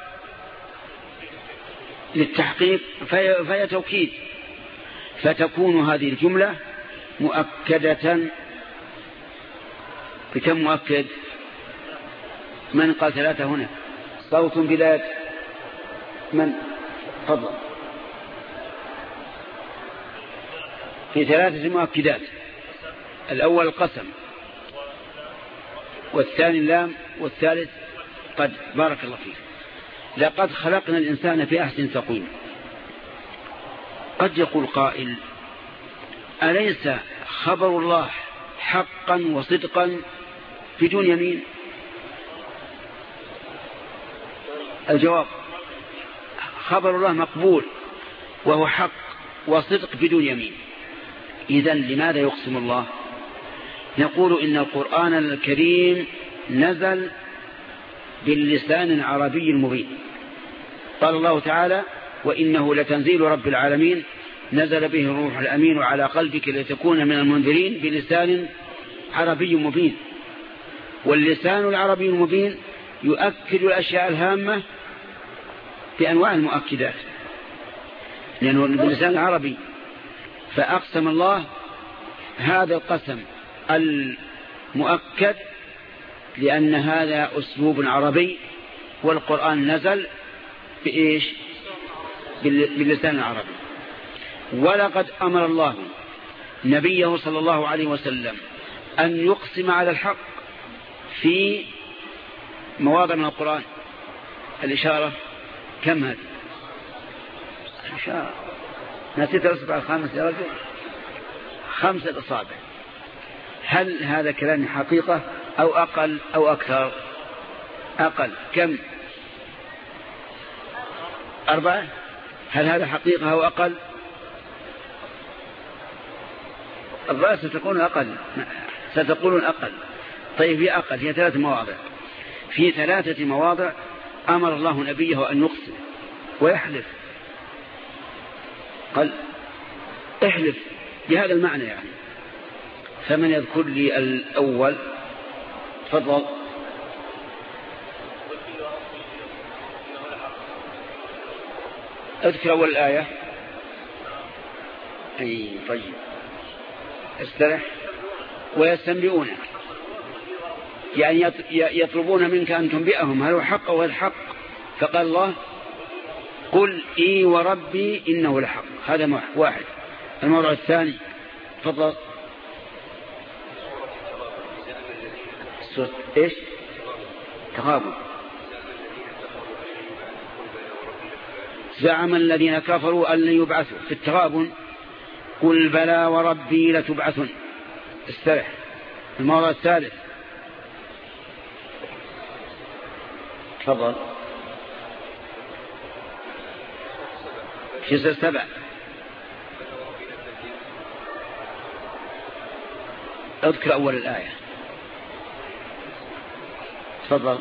للتحقيق فهي توكيد، فتكون هذه الجملة مؤكدة بكم مؤكد؟ من قال ثلاثة هنا؟ صوت بلاد من؟ فضل. في ثلاثة مؤكدات: الأول القسم، والثاني اللام، والثالث قد. بارك الله فيك. لقد خلقنا الإنسان في أحسن تقويم. قد يقول قائل: أليس خبر الله حقا وصدقا بدون يمين؟ الجواب: خبر الله مقبول وهو حق وصدق بدون يمين. إذن لماذا يقسم الله؟ نقول إن القرآن الكريم نزل باللسان العربي المبين. قال الله تعالى: وإنه لتنزيل رب العالمين نزل به الروح الأمين على قلبك لتكون من المنذرين بلسان عربي مبين. واللسان العربي المبين يؤكد الأشياء الهامة بأنواع المؤكدات لأنه باللسان العربي. فأقسم الله هذا القسم المؤكد لأن هذا أسلوب عربي، والقرآن نزل بإيش؟ باللسان العربي. ولقد أمر الله نبيه صلى الله عليه وسلم أن يقسم على الحق في مواضع من القرآن. الإشارة كم هذه؟ الإشارة نسيت الأصبع الخامس يا رجل، خمسة أصابع. هل هذا كلام حقيقة أو أقل أو أكثر؟ أقل. كم؟ أربعة. هل هذا حقيقة أو أقل؟ الرأس ستكون أقل، ستقولون أقل. طيب هي أقل، هي ثلاث مواضع. في ثلاثة مواضع أمر الله نبيه أن يقسم ويحلف. قال احلف بهذا المعنى يعني. فمن يذكر لي الأول؟ تفضل. اذكر أول الآية. أي طيب. استرح. ويستنبئونك يعني يطلبون منك أن تنبئهم هل هو حق أو هل حق. فقال الله: قل إي وربي إنه لحق. هذا واحد. الموضوع الثاني تفضل. إيش؟ تغابن. زعم الذين كفروا أن لن يبعثوا في التغابن. قل بلى وربي لتبعثن. استرح. الموضوع الثالث. تفضل. جزء سبع. اذكر أول الآية. تفضل.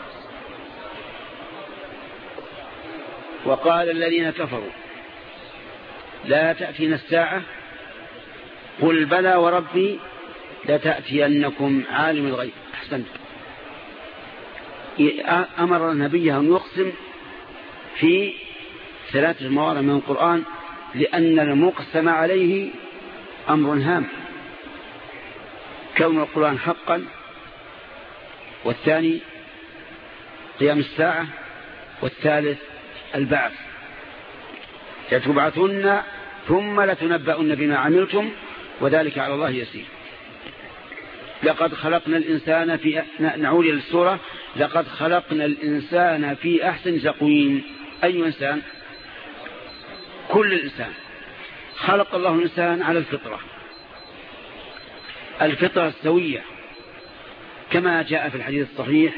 وقال الذين كفروا لا تأتينا الساعة قل بلى وربي لتأتينكم عالم الغيب. أحسنت. أمر نبيه أن يقسم في ثلاثة مواضع من القرآن لأن المقسم عليه أمر هام، كون القرآن حقا، والثاني قيام الساعة، والثالث البعث. لتبعثن ثم لتنبؤن بما عملتم وذلك على الله يسير. لقد خلقنا الإنسان في نعود إلى السورة. لقد خلقنا الإنسان في أحسن تقويم. أي إنسان؟ كل الإنسان. خلق الله الإنسان على الفطرة، الفطرة السوية، كما جاء في الحديث الصحيح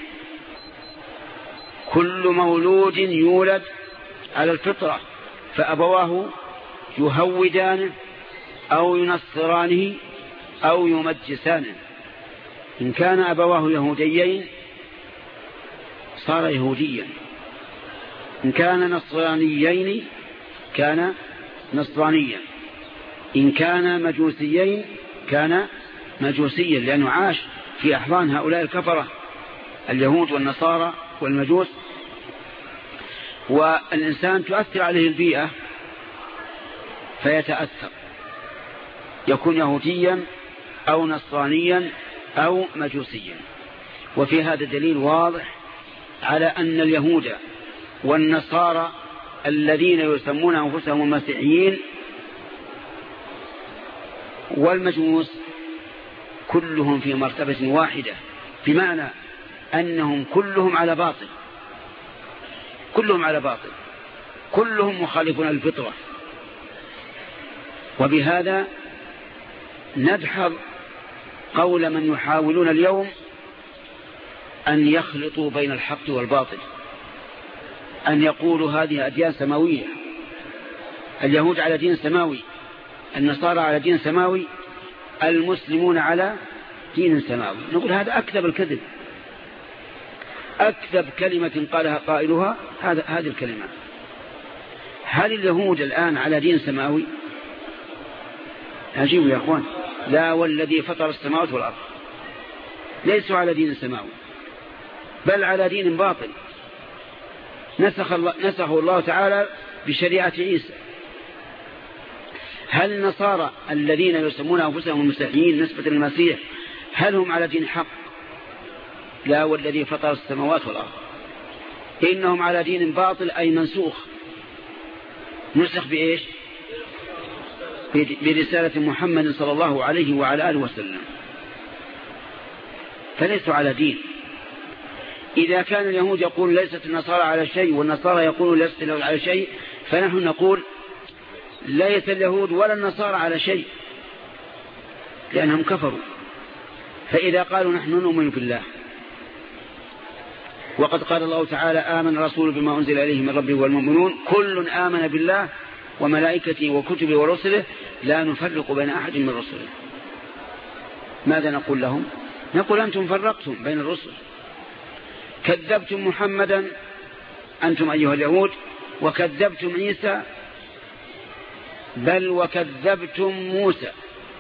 كل مولود يولد على الفطرة فأبواه يهودانه أو ينصرانه أو يمجسانه. إن كان أبواه يهوديين صار يهوديا، إن كان نصرانيين كان نصرانيا، إن كان مجوسيين كان مجوسيا، لأنه عاش في أحضان هؤلاء الكفرة اليهود والنصارى والمجوس. والإنسان تؤثر عليه البيئة فيتأثر، يكون يهوديا أو نصرانيا أو مجوسيا. وفي هذا دليل واضح على أن اليهود والنصارى الذين يسمون أنفسهم المسيحيين والمجوس كلهم في مرتبة واحدة، بمعنى أنهم كلهم على باطل، كلهم على باطل، كلهم مخالفون الفطرة. وبهذا ندحض قول من يحاولون اليوم أن يخلطوا بين الحق والباطل، أن يقولوا هذه أديان سماوية، اليهود على دين سماوي، النصارى على دين سماوي، المسلمون على دين سماوي. نقول هذا أكذب الكذب، أكذب كلمة قالها قائلها هذا هذه الكلمة. هل اليهود الآن على دين سماوي؟ عجيب يا أخوان. لا والذي فطر السماوات والأرض، ليسوا على دين سماوي بل على دين باطل نسخ الله نسخه الله تعالى بشريعة عيسى. هل النصارى الذين يسمون أنفسهم المسيحيين نسبة للمسيح هل هم على دين حق؟ لا والذي فطر السماوات والأرض، إنهم على دين باطل أي منسوخ، نسخ بإيش؟ برسالة محمد صلى الله عليه وعلى آله وسلم، فليسوا على دين. إذا كان اليهود يقول ليست النصارى على شيء والنصارى يقولون ليست اليهود على شيء، فنحن نقول ليس اليهود ولا النصارى على شيء لأنهم كفروا. فإذا قالوا نحن نؤمن بالله، وقد قال الله تعالى آمن الرسول بما أنزل إليه من ربه والمؤمنون كل آمن بالله وملائكته وكتبه ورسله لا نفرق بين أحد من رسله، ماذا نقول لهم؟ نقول أنتم فرقتم بين الرسل، كذبتم محمدا أنتم أيها اليهود، وكذبتم عيسى، بل وكذبتم موسى.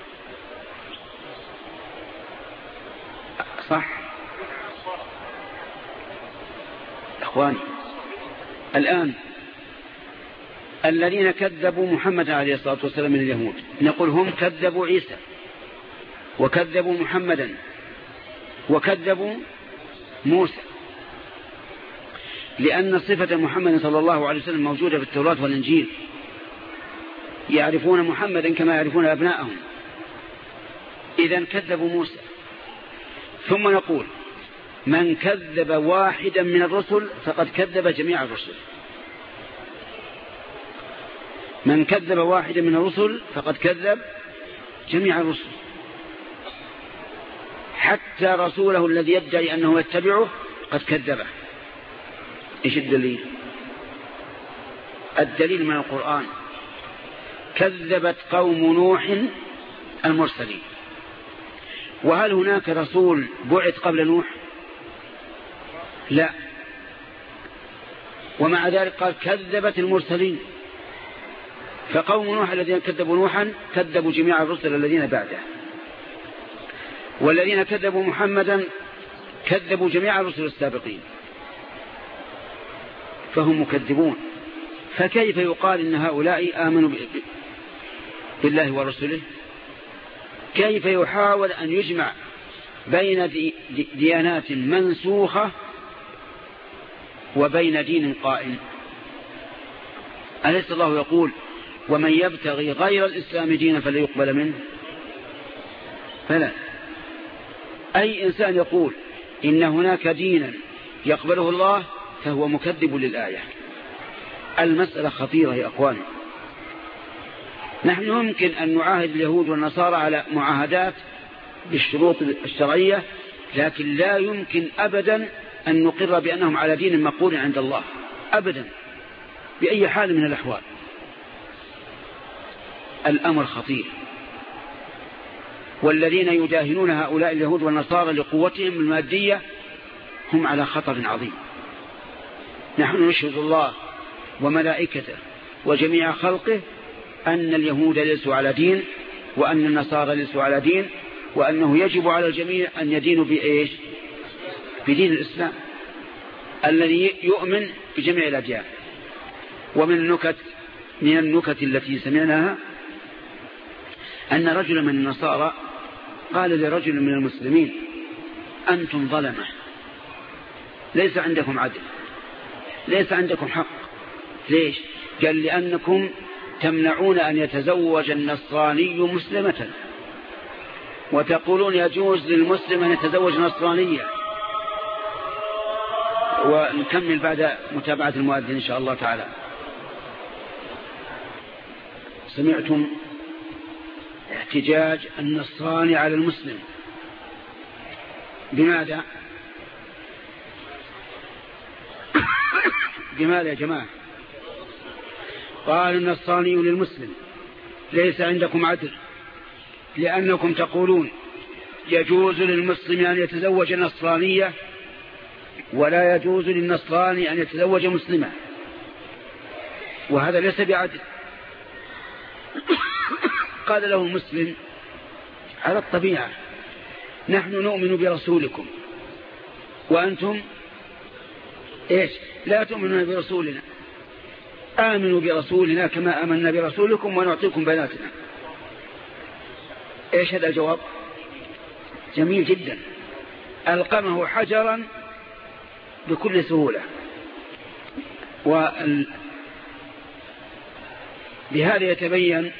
صح أخواني؟ الآن الذين كذبوا محمد عليه الصلاة والسلام من اليهود نقول هم كذبوا عيسى وكذبوا محمدا وكذبوا موسى، لأن صفة محمد صلى الله عليه وسلم موجودة في التوراة والإنجيل، يعرفون محمدا كما يعرفون أبناءهم، إذن كذبوا موسى. ثم نقول من كذب واحدا من الرسل فقد كذب جميع الرسل، من كذب واحدا من الرسل فقد كذب جميع الرسل، حتى رسوله الذي يدعي أنه يتبعه قد كذبه. إيش الدليل؟ الدليل من القرآن. كذبت قوم نوح المرسلين. وهل هناك رسول بعث قبل نوح؟ لا. ومع ذلك قال كذبت المرسلين. فقوم نوح الذين كذبوا نوحا كذبوا جميع الرسل الذين بعده، والذين كذبوا محمدا كذبوا جميع الرسل السابقين، فهم مكذبون. فكيف يقال إن هؤلاء آمنوا بالله ورسله؟ كيف يحاول أن يجمع بين ديانات منسوخة وبين دين قائم؟ أليس الله يقول ومن يبتغي غير الإسلام دينا فلا يقبل منه؟ فلا. أي إنسان يقول إن هناك دينا يقبله الله فهو مكذب للآية. المسألة خطيرة يا أخواني. نحن يمكن أن نعاهد اليهود والنصارى على معاهدات بالشروط الشرعية، لكن لا يمكن أبدا أن نقر بأنهم على دين مقبول عند الله أبدا بأي حال من الأحوال. الأمر خطير. والذين يداهنون هؤلاء اليهود والنصارى لقوتهم المادية هم على خطر عظيم. نحن نشهد الله وملائكته وجميع خلقه أن اليهود ليسوا على دين، وأن النصارى ليسوا على دين، وأنه يجب على الجميع أن يدينوا بإيش؟ بدين الإسلام الذي يؤمن بجميع الأديان. ومن النكت من النكت التي سمعناها أن رجل من النصارى قال لرجل من المسلمين أنتم ظلمة، ليس عندكم عدل، ليس عندكم حق. ليش؟ قال لأنكم تمنعون أن يتزوج النصراني مسلمة، وتقولون يجوز للمسلم أن يتزوج نصرانية. ونكمل بعد متابعة المؤذن إن شاء الله تعالى. سمعتم احتجاج النصراني على المسلم. بماذا؟ بماذا يا جماعة؟ قال النصراني للمسلم ليس عندكم عدل، لأنكم تقولون يجوز للمسلم أن يتزوج نصرانية ولا يجوز للنصراني أن يتزوج مسلمة، وهذا ليس بعدل. قال له المسلم على الطبيعة نحن نؤمن برسولكم وأنتم إيش؟ لا تؤمنون برسولنا. آمنوا برسولنا كما آمنا برسولكم ونعطيكم بناتنا. إيش هذا الجواب؟ جميل جدا. ألقمه حجرا بكل سهولة. وبهذا يتبين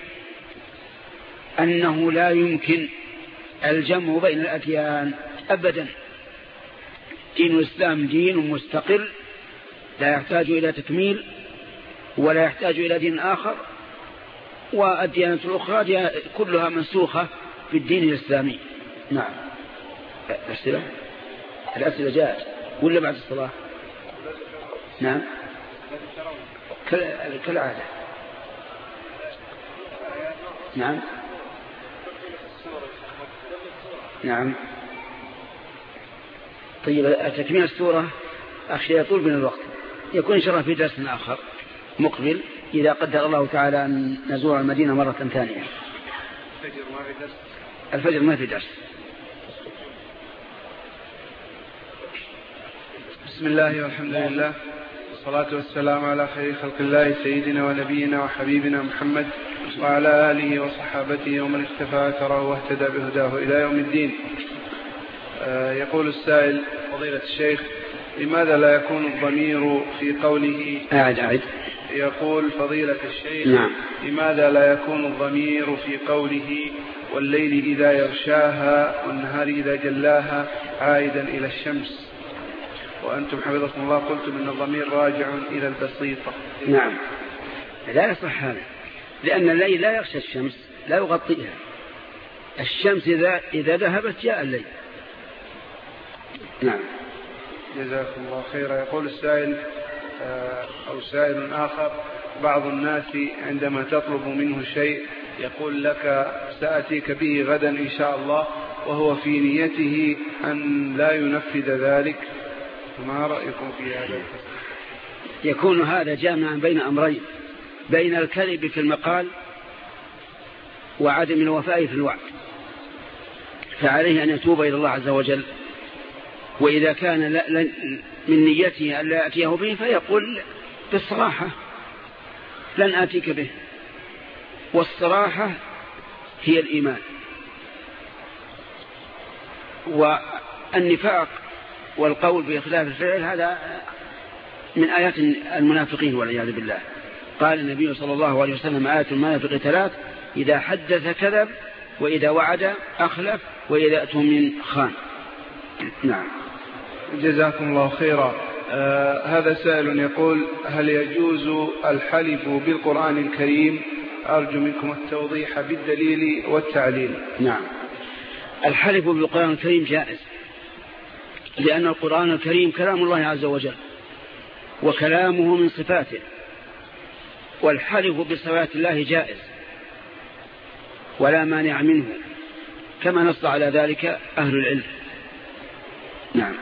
أنه لا يمكن الجمع بين الأديان أبدا. دين الإسلام دين مستقل لا يحتاج إلى تكميل ولا يحتاج إلى دين آخر، والديانة الأخرى كلها منسوخة في الدين الإسلامي. نعم. الأسئلة الأسئلة جاءت ولا بعد الصلاة؟ نعم كالعادة. نعم نعم. طيب تكميل السورة أخشى يطول من الوقت، يكون إن شاء الله في درس آخر مقبل إذا قدر الله تعالى أن نزور المدينة مرة ثانية. الفجر ما في درس. الفجر ما في درس.
بسم الله والحمد لله والصلاة والسلام على خير خلق الله سيدنا ونبينا وحبيبنا محمد وعلى آله وصحابته ومن اختفى أثره واهتدى بهداه إلى يوم الدين. آه يقول السائل فضيلة الشيخ لماذا لا يكون الضمير في قوله
أعد أعد
يقول فضيلة الشيخ
نعم.
لماذا لا يكون الضمير في قوله والليل إذا يغشاها والنهار إذا جلاها عائدا إلى الشمس، وأنتم حفظكم الله قلتم إن الضمير راجع إلى البسيطة.
نعم لا يصح هذا. لأن الليل لا يغشى الشمس، لا يغطيها. الشمس إذا, إذا ذهبت جاء الليل. نعم.
جزاكم الله خيرا. يقول السائل أو سائل آخر: بعض الناس عندما تطلب منه شيء يقول لك سأتيك به غدا إن شاء الله، وهو في نيته أن لا ينفذ ذلك، فما رأيكم في هذا؟
يكون هذا جامعا بين أمرين: بين الكذب في المقال وعدم الوفاء في الوعد، فعليه أن يتوب إلى الله عز وجل. وإذا كان من نيته أن لا يأتيه به فيقول بالصراحة: لن آتيك به. والصراحة هي الإيمان. والنفاق والقول بإخلاف الفعل هذا من آيات المنافقين والعياذ بالله. قال النبي صلى الله عليه وسلم: آيات المنافق ثلاث: إذا حدث كذب، وإذا وعد أخلف، وإذا أتمن خان. نعم.
جزاكم الله خيرا. آه هذا سائل يقول: هل يجوز الحلف بالقرآن الكريم؟ أرجو منكم التوضيح بالدليل والتعليل.
نعم، الحلف بالقرآن الكريم جائز، لأن القرآن الكريم كلام الله عز وجل وكلامه من صفاته، والحلف بصفات الله جائز ولا مانع منه، كما نص على ذلك أهل العلم. نعم.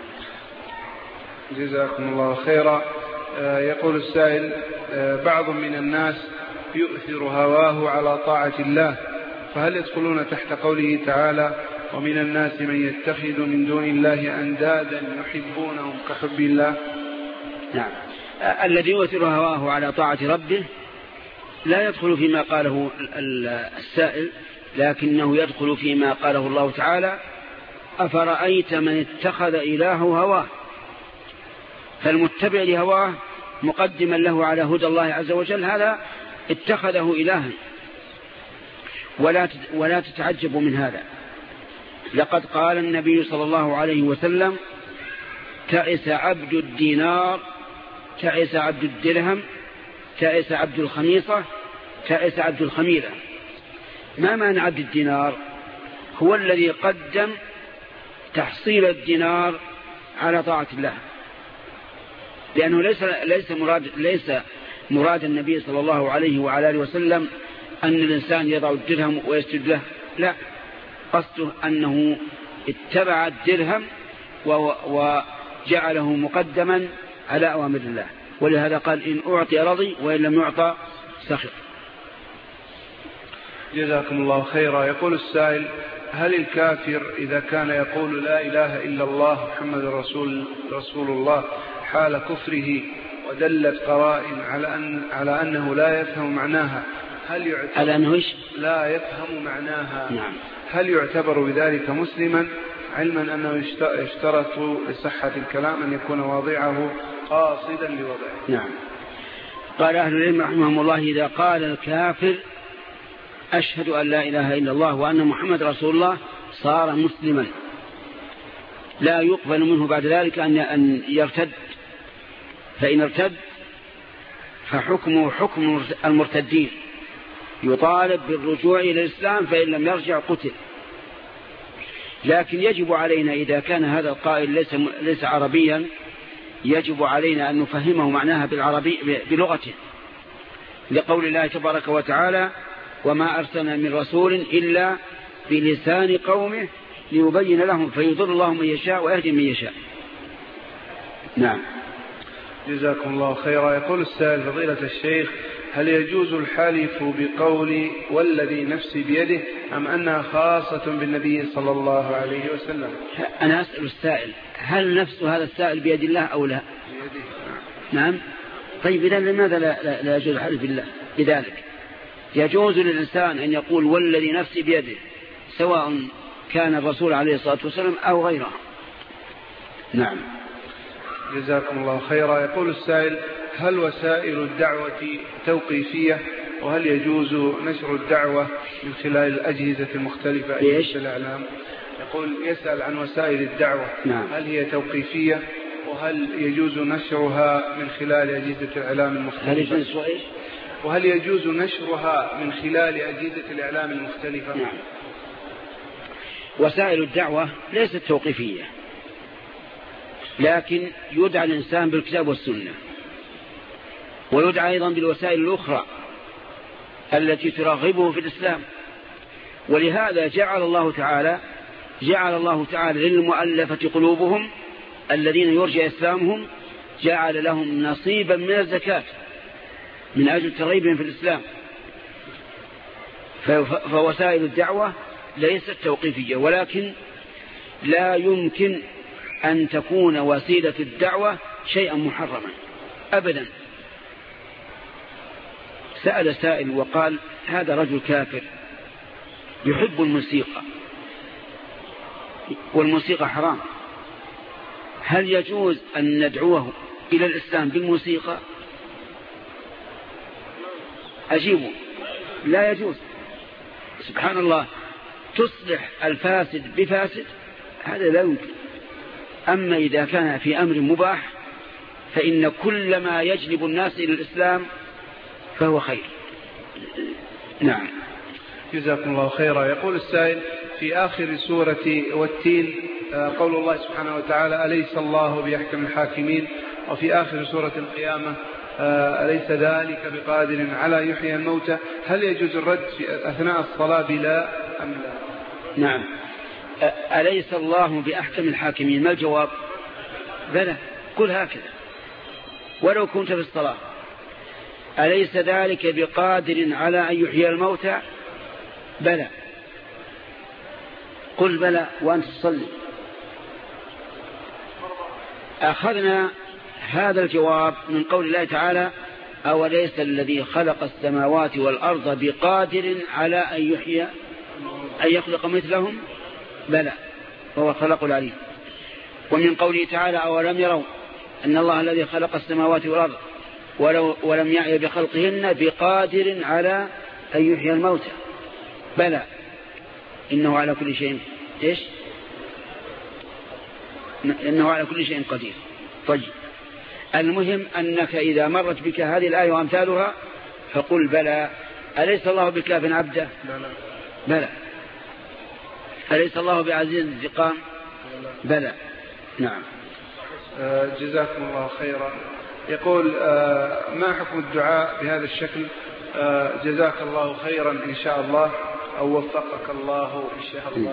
جزاكم الله خيرا. آه يقول السائل: آه بعض من الناس يؤثر هواه على طاعة الله، فهل يدخلون تحت قوله تعالى: ومن الناس من يتخذ من دون الله أندادا يحبونهم كحب الله؟
نعم. الذي يؤثر هواه على طاعة ربه لا يدخل فيما قاله السائل، لكنه يدخل فيما قاله الله تعالى: أفرأيت من اتخذ إلهه هواه. فالمتبع لهواه مقدما له على هدى الله عز وجل هذا اتخذه إلها، ولا ولا تتعجبوا من هذا. لقد قال النبي صلى الله عليه وسلم: تعس عبد الدينار، تعس عبد الدرهم، تعس عبد الخميصة، تعس عبد الخميلة. ما معنى عبد الدينار؟ هو الذي قدم تحصيل الدينار على طاعة الله، لأنه ليس ليس مراد ليس مراد النبي صلى الله عليه وعلى آله وسلم أن الإنسان يضع الدرهم ويسجد له، لا، قصده أنه اتبع الدرهم وجعله مقدما على أوامر الله، ولهذا قال: إن أعطي رضي وإن لم يعطى سخط.
جزاكم الله خيرا. يقول السائل: هل الكافر إذا كان يقول لا إله إلا الله محمد رسول, رسول الله حال كفره ودلت قرائن على, أن على أنه لا يفهم معناها، هل يعتبر
على أنه
لا يفهم معناها؟
نعم.
هل يعتبر بذلك مسلما، علما أنه يشترط لصحة الكلام أن يكون واضعه قاصدا لوضعه؟
نعم. قال أهل العلم رحمهم الله: إذا قال الكافر أشهد أن لا إله إلا الله وأن محمد رسول الله صار مسلما، لا يقبل منه بعد ذلك أن يرتد، فإن ارتد فحكمه حكم المرتدين، يطالب بالرجوع إلى الإسلام، فإن لم يرجع قتل. لكن يجب علينا إذا كان هذا القائل ليس, ليس عربيا، يجب علينا أن نفهمه معناها بالعربي بلغته، لقول الله تبارك وتعالى: وما أرسلنا من رسول إلا بلسان قومه ليبين لهم فيضل الله من يشاء ويهدي من يشاء. نعم.
جزاكم الله خيرا. يقول السائل: فضيلة الشيخ، هل يجوز الحلف بقول والذي نفسي بيده، أم أنها خاصة بالنبي صلى الله عليه وسلم؟
أنا أسأل السائل: هل نفس هذا السائل بيد الله أو لا؟
بيده.
نعم. طيب إذن لماذا لا, لا, لا يجوز الحلف بالله؟ لذلك يجوز للإنسان أن يقول والذي نفسي بيده، سواء كان الرسول عليه الصلاة والسلام أو غيره. نعم.
جزاكم الله خيرا. يقول السائل: هل وسائل الدعوة توقيفية، وهل يجوز نشر الدعوة من خلال الأجهزة المختلفة أجهزة الإعلام؟ يقول يسأل عن وسائل الدعوة.
نعم.
هل هي توقيفية، وهل يجوز نشرها من خلال أجهزة الإعلام المختلفة؟
هل يجوز إيش؟
وهل يجوز نشرها من خلال أجهزة الإعلام المختلفة؟
نعم. وسائل الدعوة ليست توقيفية، لكن يدعى الإنسان بالكتاب والسنة، ويدعى أيضا بالوسائل الأخرى التي ترغبه في الإسلام. ولهذا جعل الله تعالى جعل الله تعالى للمؤلفة قلوبهم الذين يرجى إسلامهم جعل لهم نصيبا من الزكاة من أجل ترغيبهم في الإسلام. فوسائل الدعوة ليست توقيفية، ولكن لا يمكن أن تكون وسيلة الدعوة شيئا محرما أبدا. سأل سائل وقال: هذا رجل كافر يحب الموسيقى والموسيقى حرام، هل يجوز أن ندعوه إلى الإسلام بالموسيقى؟ أجيبه: لا يجوز. سبحان الله، تصلح الفاسد بفاسد، هذا لا يمكن. أما إذا كان في أمر مباح فإن كل ما يجلب الناس إلى الإسلام فهو خير. نعم.
جزاكم الله خيرا. يقول السائل: في آخر سورة والتين قول الله سبحانه وتعالى: أليس الله بأحكم الحاكمين، وفي آخر سورة القيامة: أليس ذلك بقادر على يحيي الموتى، هل يجوز الرد في أثناء الصلاة بلا أم لا؟
نعم. أليس الله بأحكم الحاكمين، ما الجواب؟ بلى، قل هكذا ولو كنت في الصلاة. أليس ذلك بقادر على أن يحيي الموتى؟ بلى، قل بلى وأنت تصلي. أخذنا هذا الجواب من قول الله تعالى: أوليس الذي خلق السماوات والأرض بقادر على أن يحيي أن يخلق مثلهم؟ بلى وهو الخلق العليم. ومن قوله تعالى: أولم يروا أن الله الذي خلق السماوات والأرض ولو ولم يعي بخلقهن بقادر على أن يحيي الموتى؟ بلى إنه على كل شيء إيش؟ إنه على كل شيء قدير. طيب، المهم أنك إذا مرت بك هذه الآية وأمثالها فقل بلى. أليس الله بكاف عبده؟ بلى. أليس الله بعزيز انتقام؟ بلى. نعم.
جزاكم الله خيرا. يقول: ما حكم الدعاء بهذا الشكل: جزاك الله خيرا إن شاء الله، أو وفقك الله إن شاء الله؟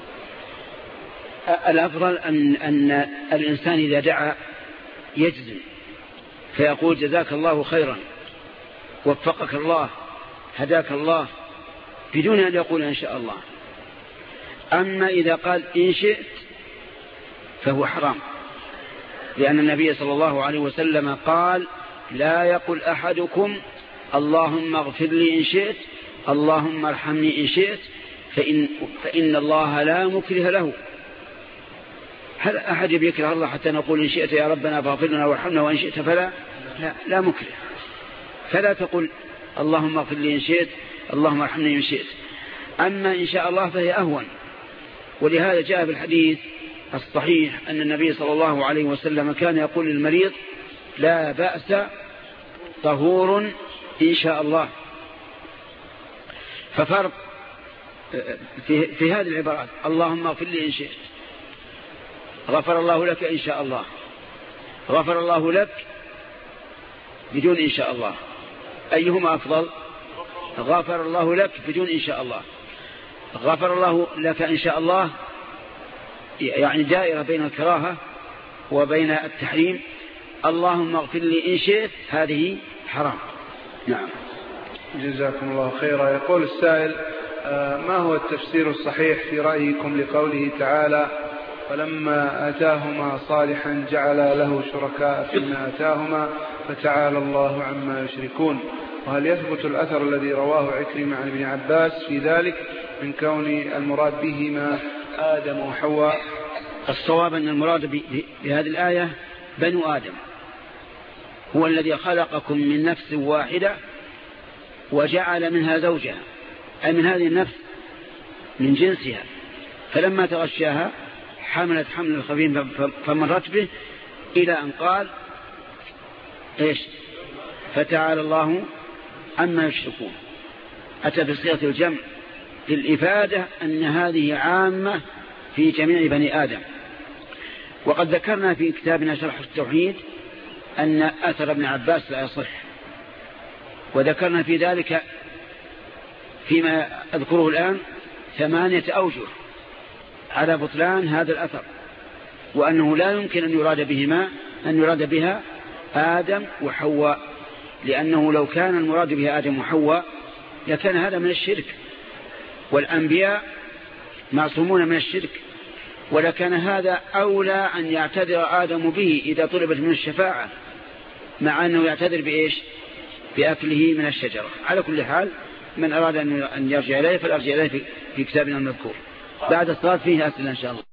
الأفضل أن, أن الإنسان إذا دعا يجزم فيقول: جزاك الله خيرا، وفقك الله، هداك الله، بدون أن يقول إن شاء الله. أما إذا قال إن شئت فهو حرام، لأن النبي صلى الله عليه وسلم قال: لا يقل أحدكم اللهم اغفر لي إن شئت، اللهم ارحمني إن شئت، فإن, فإن الله لا مكره له. هل أحد يكره الله حتى نقول إن شئت يا ربنا فاغفر لنا وارحمنا وإن شئت فلا؟ لا, لا مكره. فلا تقل اللهم اغفر لي إن شئت، اللهم ارحمني إن شئت. أما إن شاء الله فهي أهون. ولهذا جاء في الحديث الصحيح أن النبي صلى الله عليه وسلم كان يقول للمريض: لا بأس، طهور إن شاء الله. ففرق في, في هذه العبارات: اللهم اغفر لي إن شئت، غفر الله لك إن شاء الله، غفر الله لك بدون إن شاء الله، أيهما أفضل؟ غفر الله لك بدون إن شاء الله. غفر الله لك إن شاء الله يعني دائرة بين الكراهة وبين التحريم. اللهم اغفر لي إن شئت هذه حرام. نعم.
جزاكم الله خيرا. يقول السائل: ما هو التفسير الصحيح في رأيكم لقوله تعالى: فلما آتاهما صالحا جعل له شركاء فيما آتاهما فتعالى الله عما يشركون؟ وهل يثبت الأثر الذي رواه عكرمة عن ابن عباس في ذلك من كون المراد بهما آدم وحواء؟
الصواب أن المراد بهذه الآية بنو آدم، هو الذي خلقكم من نفس واحدة وجعل منها زوجها، أي من هذه النفس من جنسها، فلما تغشاها حملت حمل خفيف فمرت به إلى أن قال إيش؟ فتعالى الله عما يشركون. أتى بصيغة الجمع للإفادة أن هذه عامة في جميع بني آدم. وقد ذكرنا في كتابنا شرح التوحيد أن أثر ابن عباس لا يصح، وذكرنا في ذلك فيما أذكره الآن ثمانية أوجه على بطلان هذا الأثر، وأنه لا يمكن أن يراد بهما أن يراد بها آدم وحواء، لأنه لو كان المراد بها آدم وحواء لكان هذا من الشرك، والأنبياء معصومون من الشرك، ولكان هذا أولى أن يعتذر آدم به إذا طلبت منه الشفاعة، مع أنه يعتذر بإيش؟ بأكله من الشجرة. على كل حال من أراد أن يرجع إليه فالأرجع إليه في كتابنا المذكور. بعد الصلاة فيه أسئلة إن شاء الله.